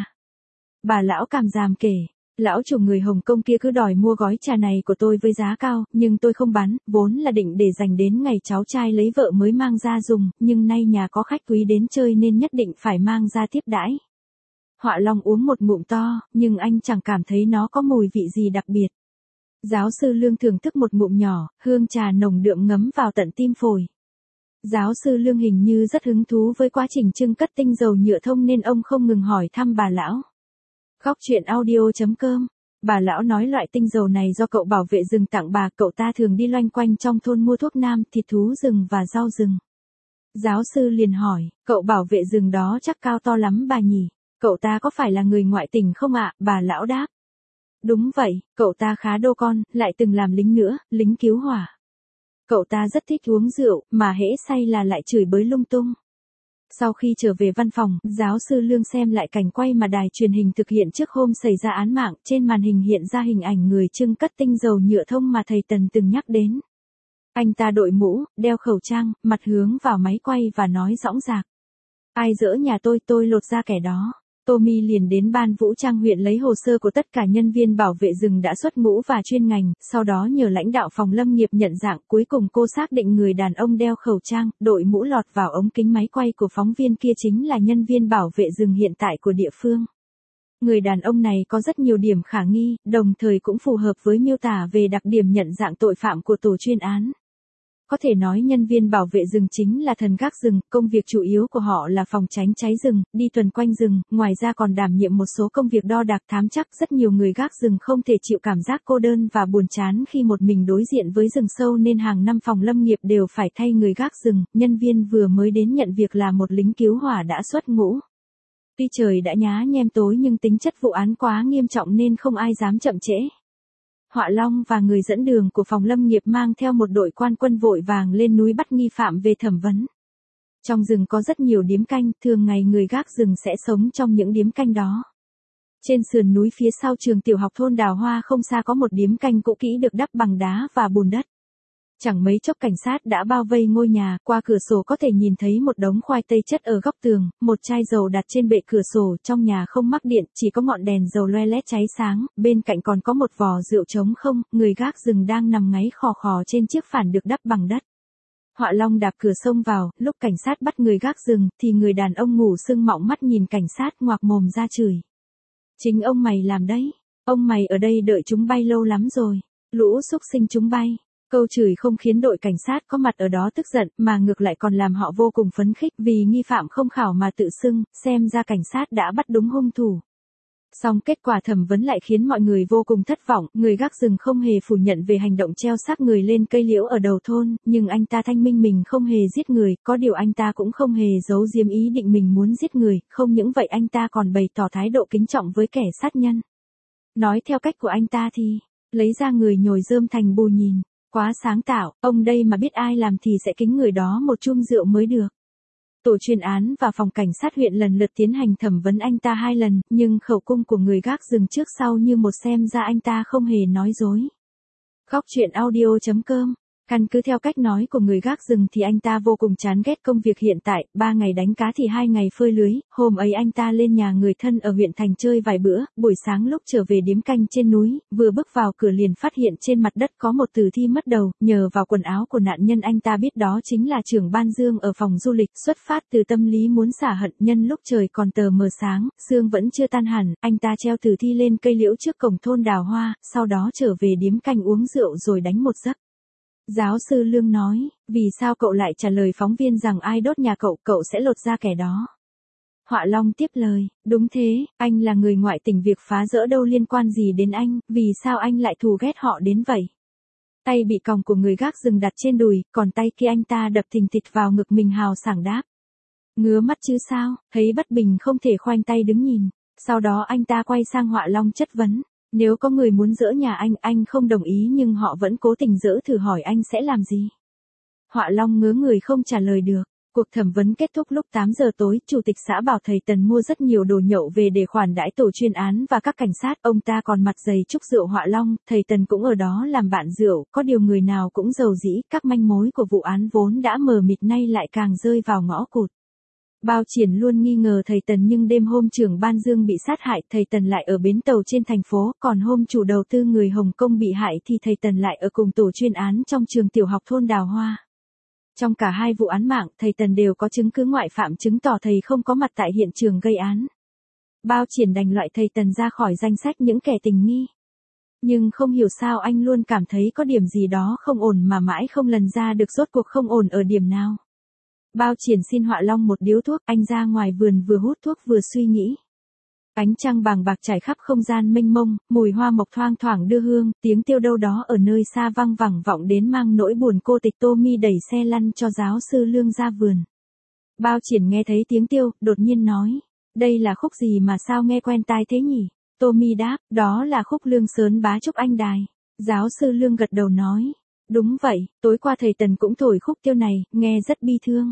Bà lão cảm giảm kể, lão chủ người Hồng Kông kia cứ đòi mua gói trà này của tôi với giá cao, nhưng tôi không bán, vốn là định để dành đến ngày cháu trai lấy vợ mới mang ra dùng, nhưng nay nhà có khách quý đến chơi nên nhất định phải mang ra tiếp đãi. Họa Long uống một ngụm to, nhưng anh chẳng cảm thấy nó có mùi vị gì đặc biệt. Giáo sư Lương thưởng thức một ngụm nhỏ, hương trà nồng đượm ngấm vào tận tim phổi. Giáo sư Lương hình như rất hứng thú với quá trình trưng cất tinh dầu nhựa thông nên ông không ngừng hỏi thăm bà lão. Góc truyện audio.com. Bà lão nói loại tinh dầu này do cậu bảo vệ rừng tặng bà, cậu ta thường đi loanh quanh trong thôn mua thuốc nam, thịt thú rừng và rau rừng. Giáo sư liền hỏi, cậu bảo vệ rừng đó chắc cao to lắm bà nhỉ? Cậu ta có phải là người ngoại tỉnh không ạ? Bà lão đáp. Đúng vậy, cậu ta khá đô con, lại từng làm lính nữa, lính cứu hỏa. Cậu ta rất thích uống rượu, mà hễ say là lại chửi bới lung tung. Sau khi trở về văn phòng, giáo sư Lương xem lại cảnh quay mà đài truyền hình thực hiện trước hôm xảy ra án mạng, trên màn hình hiện ra hình ảnh người trưng cất tinh dầu nhựa thông mà thầy Tần từng nhắc đến. Anh ta đội mũ, đeo khẩu trang, mặt hướng vào máy quay và nói dõng dạc. Ai dỡ nhà tôi lột ra kẻ đó. Tommy liền đến ban vũ trang huyện lấy hồ sơ của tất cả nhân viên bảo vệ rừng đã xuất ngũ và chuyên ngành, sau đó nhờ lãnh đạo phòng lâm nghiệp nhận dạng, cuối cùng cô xác định người đàn ông đeo khẩu trang, đội mũ lọt vào ống kính máy quay của phóng viên kia chính là nhân viên bảo vệ rừng hiện tại của địa phương. Người đàn ông này có rất nhiều điểm khả nghi, đồng thời cũng phù hợp với miêu tả về đặc điểm nhận dạng tội phạm của tổ chuyên án. Có thể nói nhân viên bảo vệ rừng chính là thần gác rừng, công việc chủ yếu của họ là phòng tránh cháy rừng, đi tuần quanh rừng, ngoài ra còn đảm nhiệm một số công việc đo đạc thám trắc. Rất nhiều người gác rừng không thể chịu cảm giác cô đơn và buồn chán khi một mình đối diện với rừng sâu nên hàng năm phòng lâm nghiệp đều phải thay người gác rừng. Nhân viên vừa mới đến nhận việc là một lính cứu hỏa đã xuất ngũ. Tuy trời đã nhá nhem tối nhưng tính chất vụ án quá nghiêm trọng nên không ai dám chậm trễ. Họa Long và người dẫn đường của phòng lâm nghiệp mang theo một đội quan quân vội vàng lên núi bắt nghi phạm về thẩm vấn. Trong rừng có rất nhiều điếm canh, thường ngày người gác rừng sẽ sống trong những điếm canh đó. Trên sườn núi phía sau trường tiểu học thôn Đào Hoa không xa có một điếm canh cũ kỹ được đắp bằng đá và bùn đất. Chẳng mấy chốc cảnh sát đã bao vây ngôi nhà, qua cửa sổ có thể nhìn thấy một đống khoai tây chất ở góc tường, một chai dầu đặt trên bệ cửa sổ, trong nhà không mắc điện, chỉ có ngọn đèn dầu loe lét cháy sáng, bên cạnh còn có một vò rượu trống không, người gác rừng đang nằm ngáy khò khò trên chiếc phản được đắp bằng đất. Họa Long đạp cửa xông vào, lúc cảnh sát bắt người gác rừng, thì người đàn ông ngủ sưng mọng mắt nhìn cảnh sát ngoạc mồm ra chửi. Chính ông mày làm đấy, ông mày ở đây đợi chúng bay lâu lắm rồi, lũ xúc sinh chúng bay. Câu chửi không khiến đội cảnh sát có mặt ở đó tức giận, mà ngược lại còn làm họ vô cùng phấn khích vì nghi phạm không khảo mà tự xưng, xem ra cảnh sát đã bắt đúng hung thủ. Song kết quả thẩm vấn lại khiến mọi người vô cùng thất vọng, người gác rừng không hề phủ nhận về hành động treo xác người lên cây liễu ở đầu thôn, nhưng anh ta thanh minh mình không hề giết người, có điều anh ta cũng không hề giấu giếm ý định mình muốn giết người, không những vậy anh ta còn bày tỏ thái độ kính trọng với kẻ sát nhân. Nói theo cách của anh ta thì, lấy ra người nhồi rơm thành bù nhìn. Quá sáng tạo, ông đây mà biết ai làm thì sẽ kính người đó một chum rượu mới được. Tổ chuyên án và phòng cảnh sát huyện lần lượt tiến hành thẩm vấn anh ta 2 lần, nhưng khẩu cung của người gác rừng trước sau như một xem ra anh ta không hề nói dối. Góc truyện audio.com. Căn cứ theo cách nói của người gác rừng thì anh ta vô cùng chán ghét công việc hiện tại, 3 ngày đánh cá thì 2 ngày phơi lưới, hôm ấy anh ta lên nhà người thân ở huyện thành chơi vài bữa, buổi sáng lúc trở về điếm canh trên núi, vừa bước vào cửa liền phát hiện trên mặt đất có một tử thi mất đầu, nhờ vào quần áo của nạn nhân anh ta biết đó chính là trưởng ban Dương ở phòng du lịch, xuất phát từ tâm lý muốn xả hận, nhân lúc trời còn tờ mờ sáng, sương vẫn chưa tan hẳn, anh ta treo tử thi lên cây liễu trước cổng thôn Đào Hoa, sau đó trở về điếm canh uống rượu rồi đánh một giấc. Giáo sư Lương nói, Vì sao cậu lại trả lời phóng viên rằng ai đốt nhà cậu, cậu sẽ lột da kẻ đó? Họa Long tiếp lời, đúng thế, anh là người ngoại tình, việc phá rỡ đâu liên quan gì đến anh, vì sao anh lại thù ghét họ đến vậy? Tay bị còng của người gác rừng đặt trên đùi, còn tay kia anh ta đập thình thịch vào ngực mình, hào sảng đáp. Ngứa mắt chứ sao, thấy bất bình không thể khoanh tay đứng nhìn. Sau đó anh ta quay sang Họa Long chất vấn. Nếu có người muốn dỡ nhà anh không đồng ý nhưng họ vẫn cố tình dỡ, thử hỏi anh sẽ làm gì? Họa Long ngớ người không trả lời được. Cuộc thẩm vấn kết thúc lúc 8 giờ tối, Chủ tịch xã bảo thầy Tần mua rất nhiều đồ nhậu về để khoản đãi tổ chuyên án và các cảnh sát. Ông ta còn mặt dày chúc rượu Họa Long, thầy Tần cũng ở đó làm bạn rượu, có điều người nào cũng giàu dĩ, các manh mối của vụ án vốn đã mờ mịt nay lại càng rơi vào ngõ cụt. Bao Triển luôn nghi ngờ thầy Tần, nhưng đêm hôm trưởng ban Dương bị sát hại, thầy Tần lại ở bến tàu trên thành phố, còn hôm chủ đầu tư người Hồng Kông bị hại thì thầy Tần lại ở cùng tổ chuyên án trong trường tiểu học thôn Đào Hoa. Trong cả hai vụ án mạng, thầy Tần đều có chứng cứ ngoại phạm chứng tỏ thầy không có mặt tại hiện trường gây án. Bao Triển đành loại thầy Tần ra khỏi danh sách những kẻ tình nghi. Nhưng không hiểu sao anh luôn cảm thấy có điểm gì đó không ổn mà mãi không lần ra được rốt cuộc không ổn ở điểm nào. Bao Triển xin Họa Long một điếu thuốc, anh ra ngoài vườn vừa hút thuốc vừa suy nghĩ. Ánh trăng bàng bạc trải khắp không gian mênh mông, mùi hoa mộc thoang thoảng đưa hương, tiếng tiêu đâu đó ở nơi xa vang vẳng vọng đến mang nỗi buồn cô tịch. Tommy đẩy xe lăn cho giáo sư Lương ra vườn. Bao Triển nghe thấy tiếng tiêu, đột nhiên nói, đây là khúc gì mà sao nghe quen tai thế nhỉ? Tommy đáp, đó là khúc Lương Sớn Bá Chúc Anh đài. Giáo sư Lương gật đầu nói, đúng vậy, tối qua thầy Tần cũng thổi khúc tiêu này, nghe rất bi thương.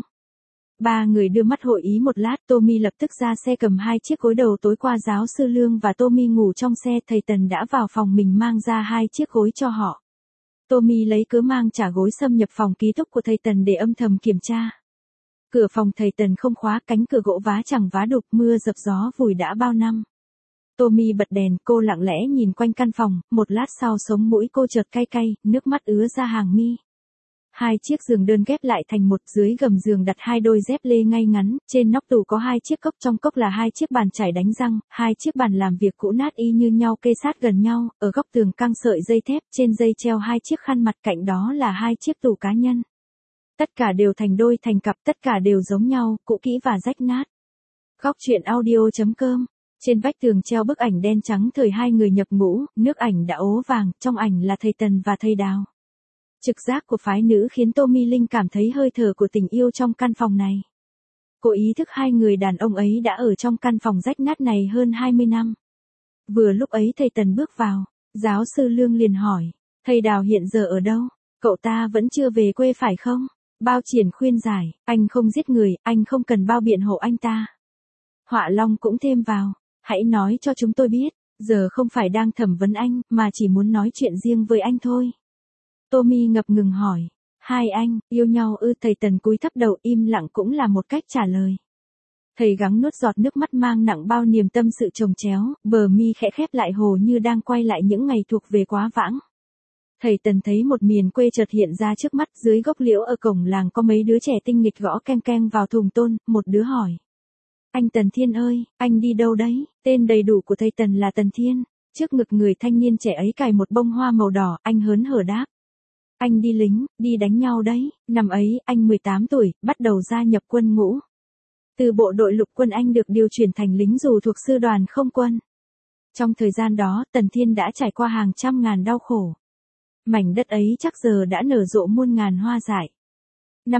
Ba người đưa mắt hội ý một lát, Tommy lập tức ra xe cầm hai chiếc gối đầu. Tối qua giáo sư Lương và Tommy ngủ trong xe, thầy Tần đã vào phòng mình mang ra hai chiếc gối cho họ. Tommy lấy cớ mang trả gối xâm nhập phòng ký túc của thầy Tần để âm thầm kiểm tra. Cửa phòng thầy Tần không khóa, cánh cửa gỗ vá chẳng vá đục, mưa dập gió vùi đã bao năm. Tommy bật đèn, cô lặng lẽ nhìn quanh căn phòng, một lát sau sống mũi cô chợt cay cay, nước mắt ứa ra hàng mi. Hai chiếc giường đơn ghép lại thành một, dưới gầm giường đặt hai đôi dép lê ngay ngắn, trên nóc tủ có hai chiếc cốc, trong cốc là hai chiếc bàn chải đánh răng, hai chiếc bàn làm việc cũ nát y như nhau kê sát gần nhau, ở góc tường căng sợi dây thép, trên dây treo hai chiếc khăn mặt, cạnh đó là hai chiếc tủ cá nhân. Tất cả đều thành đôi thành cặp, tất cả đều giống nhau, cũ kỹ và rách nát. Góc truyện audio.com. Trên vách tường treo bức ảnh đen trắng thời hai người nhập ngũ, nước ảnh đã ố vàng, trong ảnh là thầy Tần và thầy Đào. Trực giác của phái nữ khiến Tommy Linh cảm thấy hơi thở của tình yêu trong căn phòng này. Cô ý thức hai người đàn ông ấy đã ở trong căn phòng rách nát này hơn 20 năm. Vừa lúc ấy thầy Tần bước vào, giáo sư Lương liền hỏi, thầy Đào hiện giờ ở đâu? Cậu ta vẫn chưa về quê phải không? Bao Triển khuyên giải, anh không giết người, anh không cần bao biện hộ anh ta. Họa Long cũng thêm vào, hãy nói cho chúng tôi biết, giờ không phải đang thẩm vấn anh, mà chỉ muốn nói chuyện riêng với anh thôi. Tommy ngập ngừng hỏi, hai anh, yêu nhau ư? Thầy Tần cúi thấp đầu, im lặng cũng là một cách trả lời. Thầy gắng nuốt giọt nước mắt mang nặng bao niềm tâm sự chồng chéo, bờ mi khẽ khép lại hồ như đang quay lại những ngày thuộc về quá vãng. Thầy Tần thấy một miền quê chợt hiện ra trước mắt, dưới gốc liễu ở cổng làng có mấy đứa trẻ tinh nghịch gõ keng keng vào thùng tôn, một đứa hỏi. Anh Tần Thiên ơi, anh đi đâu đấy? Tên đầy đủ của thầy Tần là Tần Thiên. Trước ngực người thanh niên trẻ ấy cài một bông hoa màu đỏ, anh hớn hở đáp. Anh đi lính, đi đánh nhau đấy. Năm ấy, anh 18 tuổi, bắt đầu gia nhập quân ngũ. Từ bộ đội lục quân anh được điều chuyển thành lính dù thuộc sư đoàn không quân. Trong thời gian đó, Tần Thiên đã trải qua hàng trăm ngàn đau khổ. Mảnh đất ấy chắc giờ đã nở rộ muôn ngàn hoa dại. Năm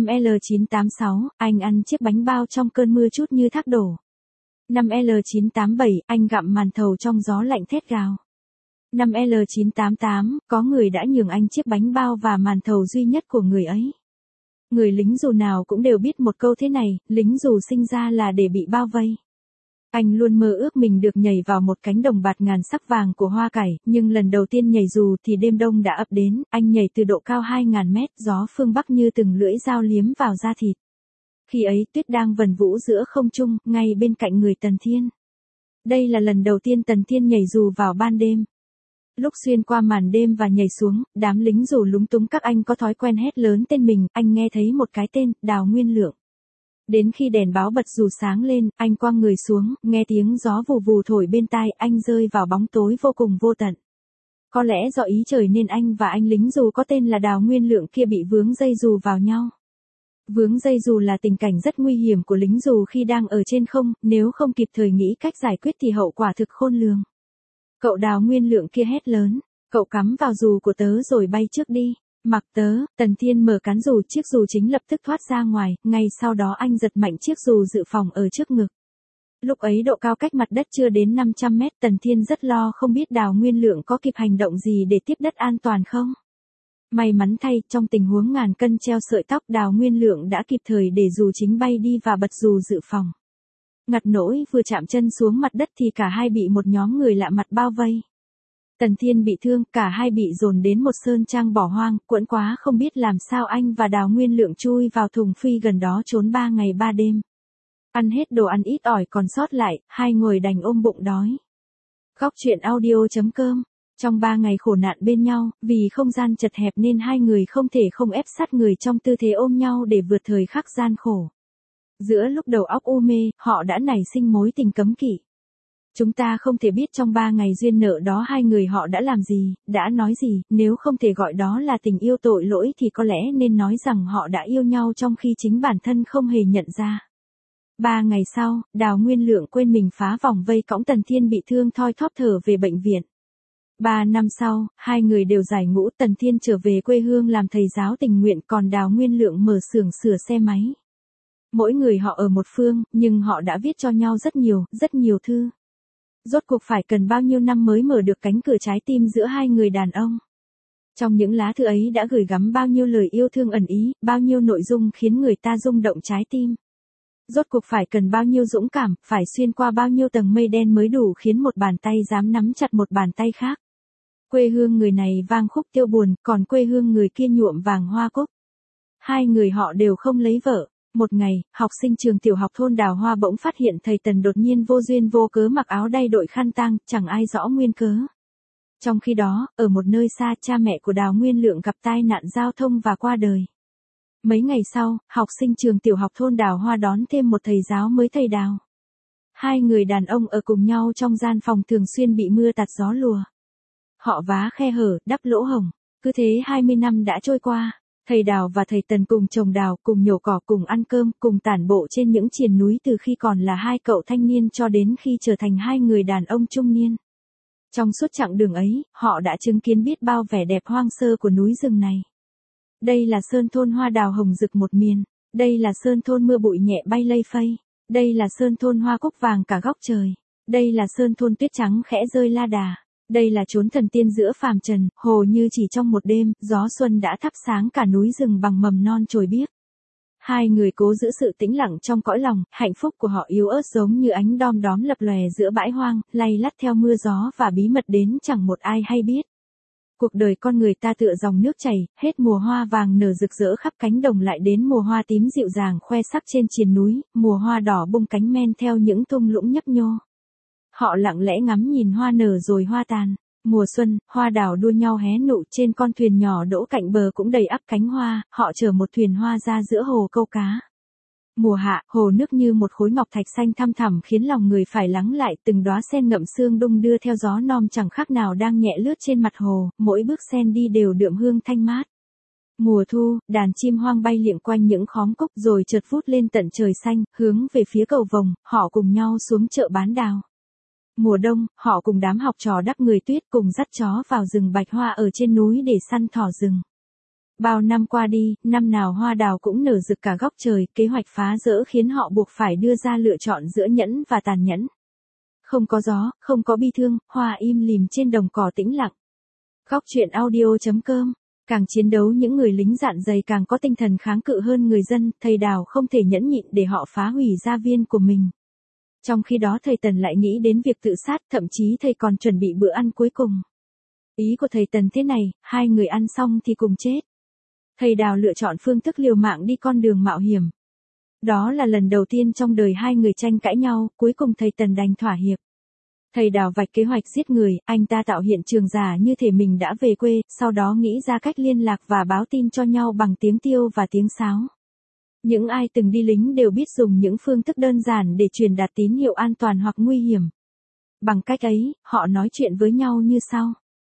L986, anh ăn chiếc bánh bao trong cơn mưa chút như thác đổ. Năm L987, anh gặm màn thầu trong gió lạnh thét gào. Năm L988, có người đã nhường anh chiếc bánh bao và màn thầu duy nhất của người ấy. Người lính dù nào cũng đều biết một câu thế này, lính dù sinh ra là để bị bao vây. Anh luôn mơ ước mình được nhảy vào một cánh đồng bạt ngàn sắc vàng của hoa cải, nhưng lần đầu tiên nhảy dù thì đêm đông đã ập đến, anh nhảy từ độ cao 2.000 mét, gió phương Bắc như từng lưỡi dao liếm vào da thịt. Khi ấy tuyết đang vần vũ giữa không trung, ngay bên cạnh người Tần Thiên. Đây là lần đầu tiên Tần Thiên nhảy dù vào ban đêm. Lúc xuyên qua màn đêm và nhảy xuống, đám lính dù lúng túng các anh có thói quen hét lớn tên mình, anh nghe thấy một cái tên, Đào Nguyên Lượng. Đến khi đèn báo bật dù sáng lên, anh quăng người xuống, nghe tiếng gió vù vù thổi bên tai, anh rơi vào bóng tối vô cùng vô tận. Có lẽ do ý trời nên anh và anh lính dù có tên là Đào Nguyên Lượng kia bị vướng dây dù vào nhau. Vướng dây dù là tình cảnh rất nguy hiểm của lính dù khi đang ở trên không, nếu không kịp thời nghĩ cách giải quyết thì hậu quả thực khôn lường. Cậu Đào Nguyên Lượng kia hét lớn, cậu cắm vào dù của tớ rồi bay trước đi. Mặc tớ, Tần Thiên mở cán dù, chiếc dù chính lập tức thoát ra ngoài, ngay sau đó anh giật mạnh chiếc dù dự phòng ở trước ngực. Lúc ấy độ cao cách mặt đất chưa đến 500 mét, Tần Thiên rất lo không biết Đào Nguyên Lượng có kịp hành động gì để tiếp đất an toàn không. May mắn thay, trong tình huống ngàn cân treo sợi tóc, Đào Nguyên Lượng đã kịp thời để dù chính bay đi và bật dù dự phòng. Ngặt nỗi vừa chạm chân xuống mặt đất thì cả hai bị một nhóm người lạ mặt bao vây. Tần Thiên bị thương, cả hai bị dồn đến một sơn trang bỏ hoang, quẫn quá không biết làm sao anh và Đào Nguyên Lượng chui vào thùng phi gần đó trốn 3 ngày 3 đêm. Ăn hết đồ ăn ít ỏi còn sót lại, hai người đành ôm bụng đói. Góc truyện audio.com. Trong 3 ngày khổ nạn bên nhau, vì không gian chật hẹp nên hai người không thể không ép sát người trong tư thế ôm nhau để vượt thời khắc gian khổ. Giữa lúc đầu óc u mê, họ đã nảy sinh mối tình cấm kỵ. Chúng ta không thể biết trong 3 ngày duyên nợ đó hai người họ đã làm gì, đã nói gì, nếu không thể gọi đó là tình yêu tội lỗi thì có lẽ nên nói rằng họ đã yêu nhau trong khi chính bản thân không hề nhận ra. 3 ngày sau, Đào Nguyên Lượng quên mình phá vòng vây cõng Tần Thiên bị thương thoi thóp thở về bệnh viện. 3 năm sau, hai người đều giải ngũ, Tần Thiên trở về quê hương làm thầy giáo tình nguyện, còn Đào Nguyên Lượng mở xưởng sửa xe máy. Mỗi người họ ở một phương, nhưng họ đã viết cho nhau rất nhiều thư. Rốt cuộc phải cần bao nhiêu năm mới mở được cánh cửa trái tim giữa hai người đàn ông. Trong những lá thư ấy đã gửi gắm bao nhiêu lời yêu thương ẩn ý, bao nhiêu nội dung khiến người ta rung động trái tim. Rốt cuộc phải cần bao nhiêu dũng cảm, phải xuyên qua bao nhiêu tầng mây đen mới đủ khiến một bàn tay dám nắm chặt một bàn tay khác. Quê hương người này vang khúc tiêu buồn, còn quê hương người kia nhuộm vàng hoa cúc. Hai người họ đều không lấy vợ. Một ngày, học sinh trường tiểu học thôn Đào Hoa bỗng phát hiện thầy Tần đột nhiên vô duyên vô cớ mặc áo đay đội khăn tang, chẳng ai rõ nguyên cớ. Trong khi đó, ở một nơi xa, cha mẹ của Đào Nguyên Lượng gặp tai nạn giao thông và qua đời. Mấy ngày sau, học sinh trường tiểu học thôn Đào Hoa đón thêm một thầy giáo mới, thầy Đào. Hai người đàn ông ở cùng nhau trong gian phòng thường xuyên bị mưa tạt gió lùa. Họ vá khe hở, đắp lỗ hổng. Cứ thế 20 năm đã trôi qua. Thầy Đào và thầy Tần cùng trồng đào, cùng nhổ cỏ, cùng ăn cơm, cùng tản bộ trên những triền núi từ khi còn là hai cậu thanh niên cho đến khi trở thành hai người đàn ông trung niên. Trong suốt chặng đường ấy, họ đã chứng kiến biết bao vẻ đẹp hoang sơ của núi rừng này. Đây là sơn thôn hoa đào hồng rực một miền. Đây là sơn thôn mưa bụi nhẹ bay lây phây. Đây là sơn thôn hoa cúc vàng cả góc trời. Đây là sơn thôn tuyết trắng khẽ rơi la đà. Đây là chốn thần tiên giữa phàm trần, hồ như chỉ trong một đêm, gió xuân đã thắp sáng cả núi rừng bằng mầm non chồi biếc. Hai người cố giữ sự tĩnh lặng trong cõi lòng, hạnh phúc của họ yếu ớt giống như ánh đom đóm lập lòe giữa bãi hoang, lay lắt theo mưa gió và bí mật đến chẳng một ai hay biết. Cuộc đời con người ta tựa dòng nước chảy, hết mùa hoa vàng nở rực rỡ khắp cánh đồng lại đến mùa hoa tím dịu dàng khoe sắc trên triền núi, mùa hoa đỏ bung cánh men theo những thung lũng nhấp nhô. Họ lặng lẽ ngắm nhìn hoa nở rồi hoa tàn. Mùa xuân, hoa đào đua nhau hé nụ, trên con thuyền nhỏ đỗ cạnh bờ cũng đầy ắp cánh hoa, họ chở một thuyền hoa ra giữa hồ câu cá. Mùa hạ, hồ nước như một khối ngọc thạch xanh thăm thẳm khiến lòng người phải lắng lại, từng đóa sen ngậm sương đung đưa theo gió non chẳng khác nào đang nhẹ lướt trên mặt hồ, mỗi bước sen đi đều đượm hương thanh mát. Mùa thu, đàn chim hoang bay liệng quanh những khóm cúc rồi chợt vút lên tận trời xanh, hướng về phía cầu vồng, họ cùng nhau xuống chợ bán đào. Mùa đông, họ cùng đám học trò đắp người tuyết cùng dắt chó vào rừng bạch hoa ở trên núi để săn thỏ rừng. Bao năm qua đi, năm nào hoa đào cũng nở rực cả góc trời, kế hoạch phá rỡ khiến họ buộc phải đưa ra lựa chọn giữa nhẫn và tàn nhẫn. Không có gió, không có bi thương, hoa im lìm trên đồng cỏ tĩnh lặng. Góc truyện audio.com. Càng chiến đấu những người lính dạn dày càng có tinh thần kháng cự hơn người dân, thầy Đào không thể nhẫn nhịn để họ phá hủy gia viên của mình. Trong khi đó thầy Tần lại nghĩ đến việc tự sát, thậm chí thầy còn chuẩn bị bữa ăn cuối cùng. Ý của thầy Tần thế này, hai người ăn xong thì cùng chết. Thầy Đào lựa chọn phương thức liều mạng đi con đường mạo hiểm. Đó là lần đầu tiên trong đời hai người tranh cãi nhau, cuối cùng thầy Tần đành thỏa hiệp. Thầy Đào vạch kế hoạch giết người, anh ta tạo hiện trường giả như thể mình đã về quê, sau đó nghĩ ra cách liên lạc và báo tin cho nhau bằng tiếng tiêu và tiếng sáo. Những ai từng đi lính đều biết dùng những phương thức đơn giản để truyền đạt tín hiệu an toàn hoặc nguy hiểm. Bằng cách ấy, họ nói chuyện với nhau như sau.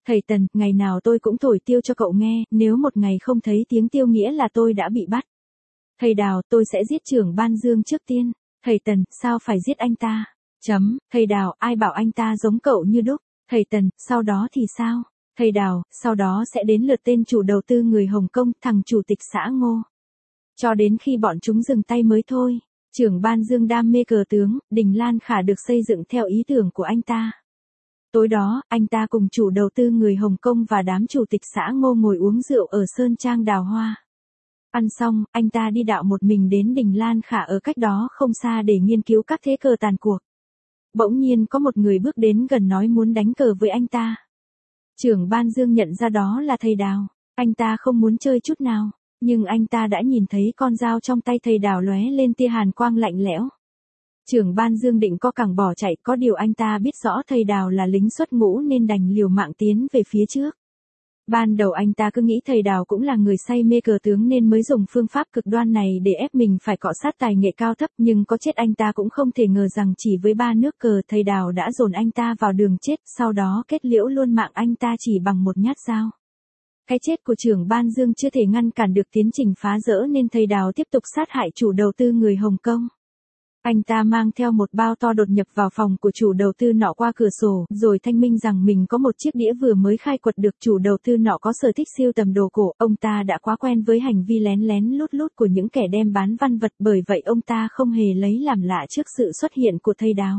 Thầy Tần, ngày nào tôi cũng thổi tiêu cho cậu nghe, nếu một ngày không thấy tiếng tiêu nghĩa là tôi đã bị bắt. Thầy Đào, tôi sẽ giết trưởng ban Dương trước tiên. Thầy Tần, sao phải giết anh ta? Thầy Đào, ai bảo anh ta giống cậu như đúc? Thầy Tần, sau đó thì sao? Thầy Đào, sau đó sẽ đến lượt tên chủ đầu tư người Hồng Kông, thằng chủ tịch xã Ngô. Cho đến khi bọn chúng dừng tay mới thôi. Trưởng ban Dương đam mê cờ tướng, Đình Lan Khả được xây dựng theo ý tưởng của anh ta. Tối đó, anh ta cùng chủ đầu tư người Hồng Kông và đám chủ tịch xã Ngô ngồi uống rượu ở Sơn Trang Đào Hoa. Ăn xong, anh ta đi đạo một mình đến Đình Lan Khả ở cách đó không xa để nghiên cứu các thế cờ tàn cuộc. Bỗng nhiên có một người bước đến gần nói muốn đánh cờ với anh ta. Trưởng ban Dương nhận ra đó là thầy Đào. Anh ta không muốn chơi chút nào, nhưng anh ta đã nhìn thấy con dao trong tay thầy Đào lóe lên tia hàn quang lạnh lẽo. Trưởng ban Dương định co cẳng bỏ chạy, có điều anh ta biết rõ thầy Đào là lính xuất ngũ nên đành liều mạng tiến về phía trước. Ban đầu anh ta cứ nghĩ thầy Đào cũng là người say mê cờ tướng nên mới dùng phương pháp cực đoan này để ép mình phải cọ sát tài nghệ cao thấp, nhưng có chết anh ta cũng không thể ngờ rằng chỉ với 3 nước cờ thầy Đào đã dồn anh ta vào đường chết, sau đó kết liễu luôn mạng anh ta chỉ bằng một nhát dao. Cái chết của trưởng ban Dương chưa thể ngăn cản được tiến trình phá rỡ nên thầy Đào tiếp tục sát hại chủ đầu tư người Hồng Kông. Anh ta mang theo một bao to đột nhập vào phòng của chủ đầu tư nọ qua cửa sổ, rồi thanh minh rằng mình có một chiếc đĩa vừa mới khai quật được. Chủ đầu tư nọ có sở thích sưu tầm đồ cổ, ông ta đã quá quen với hành vi lén lén lút lút của những kẻ đem bán văn vật, bởi vậy ông ta không hề lấy làm lạ trước sự xuất hiện của thầy Đào.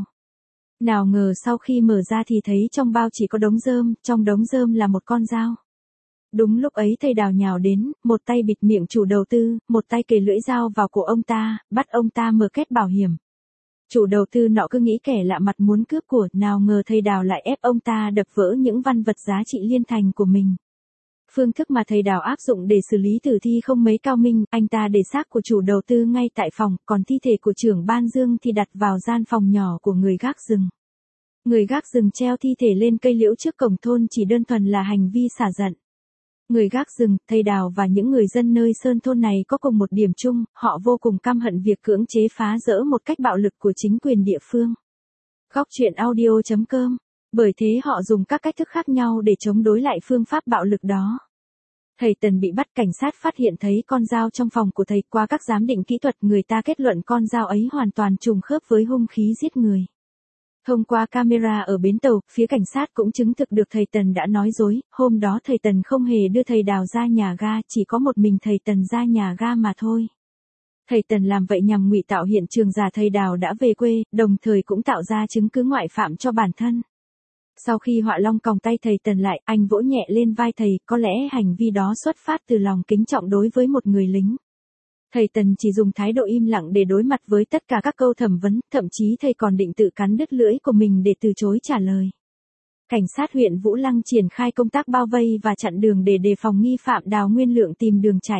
Nào ngờ sau khi mở ra thì thấy trong bao chỉ có đống rơm, trong đống rơm là một con dao. Đúng lúc ấy thầy Đào nhào đến, một tay bịt miệng chủ đầu tư, một tay kề lưỡi dao vào cổ ông ta, bắt ông ta mở két bảo hiểm. Chủ đầu tư nọ cứ nghĩ kẻ lạ mặt muốn cướp của, nào ngờ thầy Đào lại ép ông ta đập vỡ những văn vật giá trị liên thành của mình. Phương thức mà thầy Đào áp dụng để xử lý tử thi không mấy cao minh, anh ta để xác của chủ đầu tư ngay tại phòng, còn thi thể của trưởng ban Dương thì đặt vào gian phòng nhỏ của người gác rừng. Người gác rừng treo thi thể lên cây liễu trước cổng thôn chỉ đơn thuần là hành vi xả giận. Người gác rừng, thầy Đào và những người dân nơi sơn thôn này có cùng một điểm chung, họ vô cùng căm hận việc cưỡng chế phá rỡ một cách bạo lực của chính quyền địa phương. Góc truyện audio.com. Bởi thế họ dùng các cách thức khác nhau để chống đối lại phương pháp bạo lực đó. Thầy Tần bị bắt, cảnh sát phát hiện thấy con dao trong phòng của thầy. Qua các giám định kỹ thuật, người ta kết luận con dao ấy hoàn toàn trùng khớp với hung khí giết người. Thông qua camera ở bến tàu, phía cảnh sát cũng chứng thực được thầy Tần đã nói dối, hôm đó thầy Tần không hề đưa thầy Đào ra nhà ga, chỉ có một mình thầy Tần ra nhà ga mà thôi. Thầy Tần làm vậy nhằm ngụy tạo hiện trường giả thầy Đào đã về quê, đồng thời cũng tạo ra chứng cứ ngoại phạm cho bản thân. Sau khi Họa Long còng tay thầy Tần lại, anh vỗ nhẹ lên vai thầy, có lẽ hành vi đó xuất phát từ lòng kính trọng đối với một người lính. Thầy Tần chỉ dùng thái độ im lặng để đối mặt với tất cả các câu thẩm vấn, thậm chí thầy còn định tự cắn đứt lưỡi của mình để từ chối trả lời. Cảnh sát huyện Vũ Lăng triển khai công tác bao vây và chặn đường để đề phòng nghi phạm Đào Nguyên Lượng tìm đường chạy.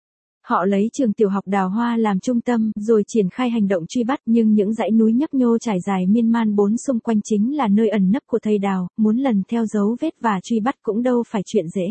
Họ lấy trường tiểu học Đào Hoa làm trung tâm, rồi triển khai hành động truy bắt, nhưng những dãy núi nhấp nhô trải dài miên man bốn xung quanh chính là nơi ẩn nấp của thầy Đào, muốn lần theo dấu vết và truy bắt cũng đâu phải chuyện dễ.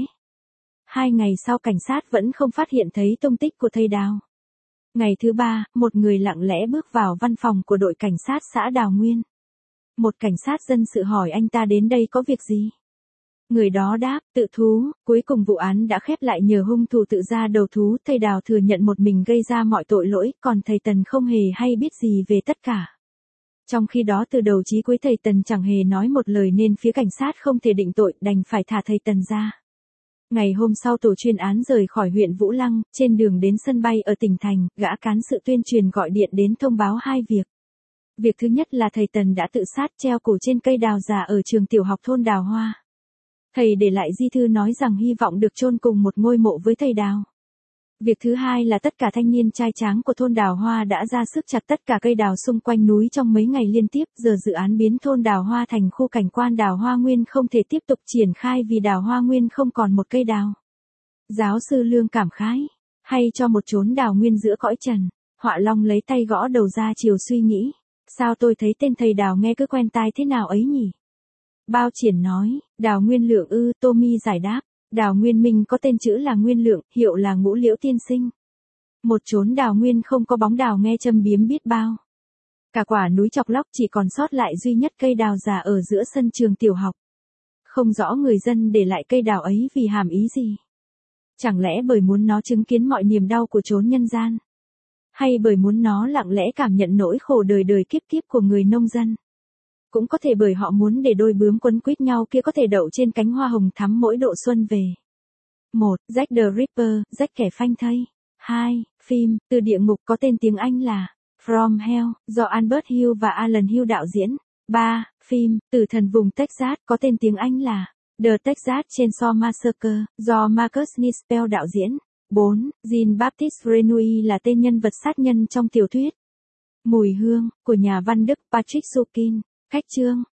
2 ngày sau cảnh sát vẫn không phát hiện thấy tung tích của thầy Đào. Ngày thứ 3, một người lặng lẽ bước vào văn phòng của đội cảnh sát xã Đào Nguyên. Một cảnh sát dân sự hỏi anh ta đến đây có việc gì? Người đó đáp, tự thú. Cuối cùng vụ án đã khép lại nhờ hung thủ tự ra đầu thú. Thầy Đào thừa nhận một mình gây ra mọi tội lỗi, còn thầy Tần không hề hay biết gì về tất cả. Trong khi đó từ đầu chí cuối thầy Tần chẳng hề nói một lời nên phía cảnh sát không thể định tội, đành phải thả thầy Tần ra. Ngày hôm sau tổ chuyên án rời khỏi huyện Vũ Lăng, trên đường đến sân bay ở tỉnh thành, gã cán sự tuyên truyền gọi điện đến thông báo 2 việc. Việc thứ nhất là thầy Tần đã tự sát treo cổ trên cây đào già ở trường tiểu học thôn Đào Hoa. Thầy để lại di thư nói rằng hy vọng được chôn cùng một ngôi mộ với thầy Đào. Việc thứ hai là tất cả thanh niên trai tráng của thôn Đào Hoa đã ra sức chặt tất cả cây đào xung quanh núi trong mấy ngày liên tiếp, giờ dự án biến thôn Đào Hoa thành khu cảnh quan Đào Hoa Nguyên không thể tiếp tục triển khai vì Đào Hoa Nguyên không còn một cây đào. Giáo sư Lương cảm khái, hay cho một chốn đào nguyên giữa cõi trần. Họa Long lấy tay gõ đầu ra chiều suy nghĩ, sao tôi thấy tên thầy Đào nghe cứ quen tai thế nào ấy nhỉ? Bao Triển nói, Đào Nguyên Lượng ư? Tommy giải đáp, Đào Nguyên Minh có tên chữ là Nguyên Lượng, hiệu là Ngũ Liễu tiên sinh. Một chốn đào nguyên không có bóng đào nghe châm biếm biết bao. Cả quả núi chọc lóc chỉ còn sót lại duy nhất cây đào già ở giữa sân trường tiểu học. Không rõ người dân để lại cây đào ấy vì hàm ý gì. Chẳng lẽ bởi muốn nó chứng kiến mọi niềm đau của chốn nhân gian? Hay bởi muốn nó lặng lẽ cảm nhận nỗi khổ đời đời kiếp kiếp của người nông dân? Cũng có thể bởi họ muốn để đôi bướm quấn quýt nhau kia có thể đậu trên cánh hoa hồng thắm mỗi độ xuân về. 1. Jack the Ripper, Jack kẻ phanh thây. 2. Phim, Từ địa ngục có tên tiếng Anh là From Hell, do Albert Hill và Alan Hill đạo diễn. 3. Phim, Tử thần vùng Texas, có tên tiếng Anh là The Texas Chainsaw Massacre, do Marcus Nispel đạo diễn. 4. Jean-Baptiste Renouy là tên nhân vật sát nhân trong tiểu thuyết Mùi hương, của nhà văn Đức Patrick Sukin. Cách chương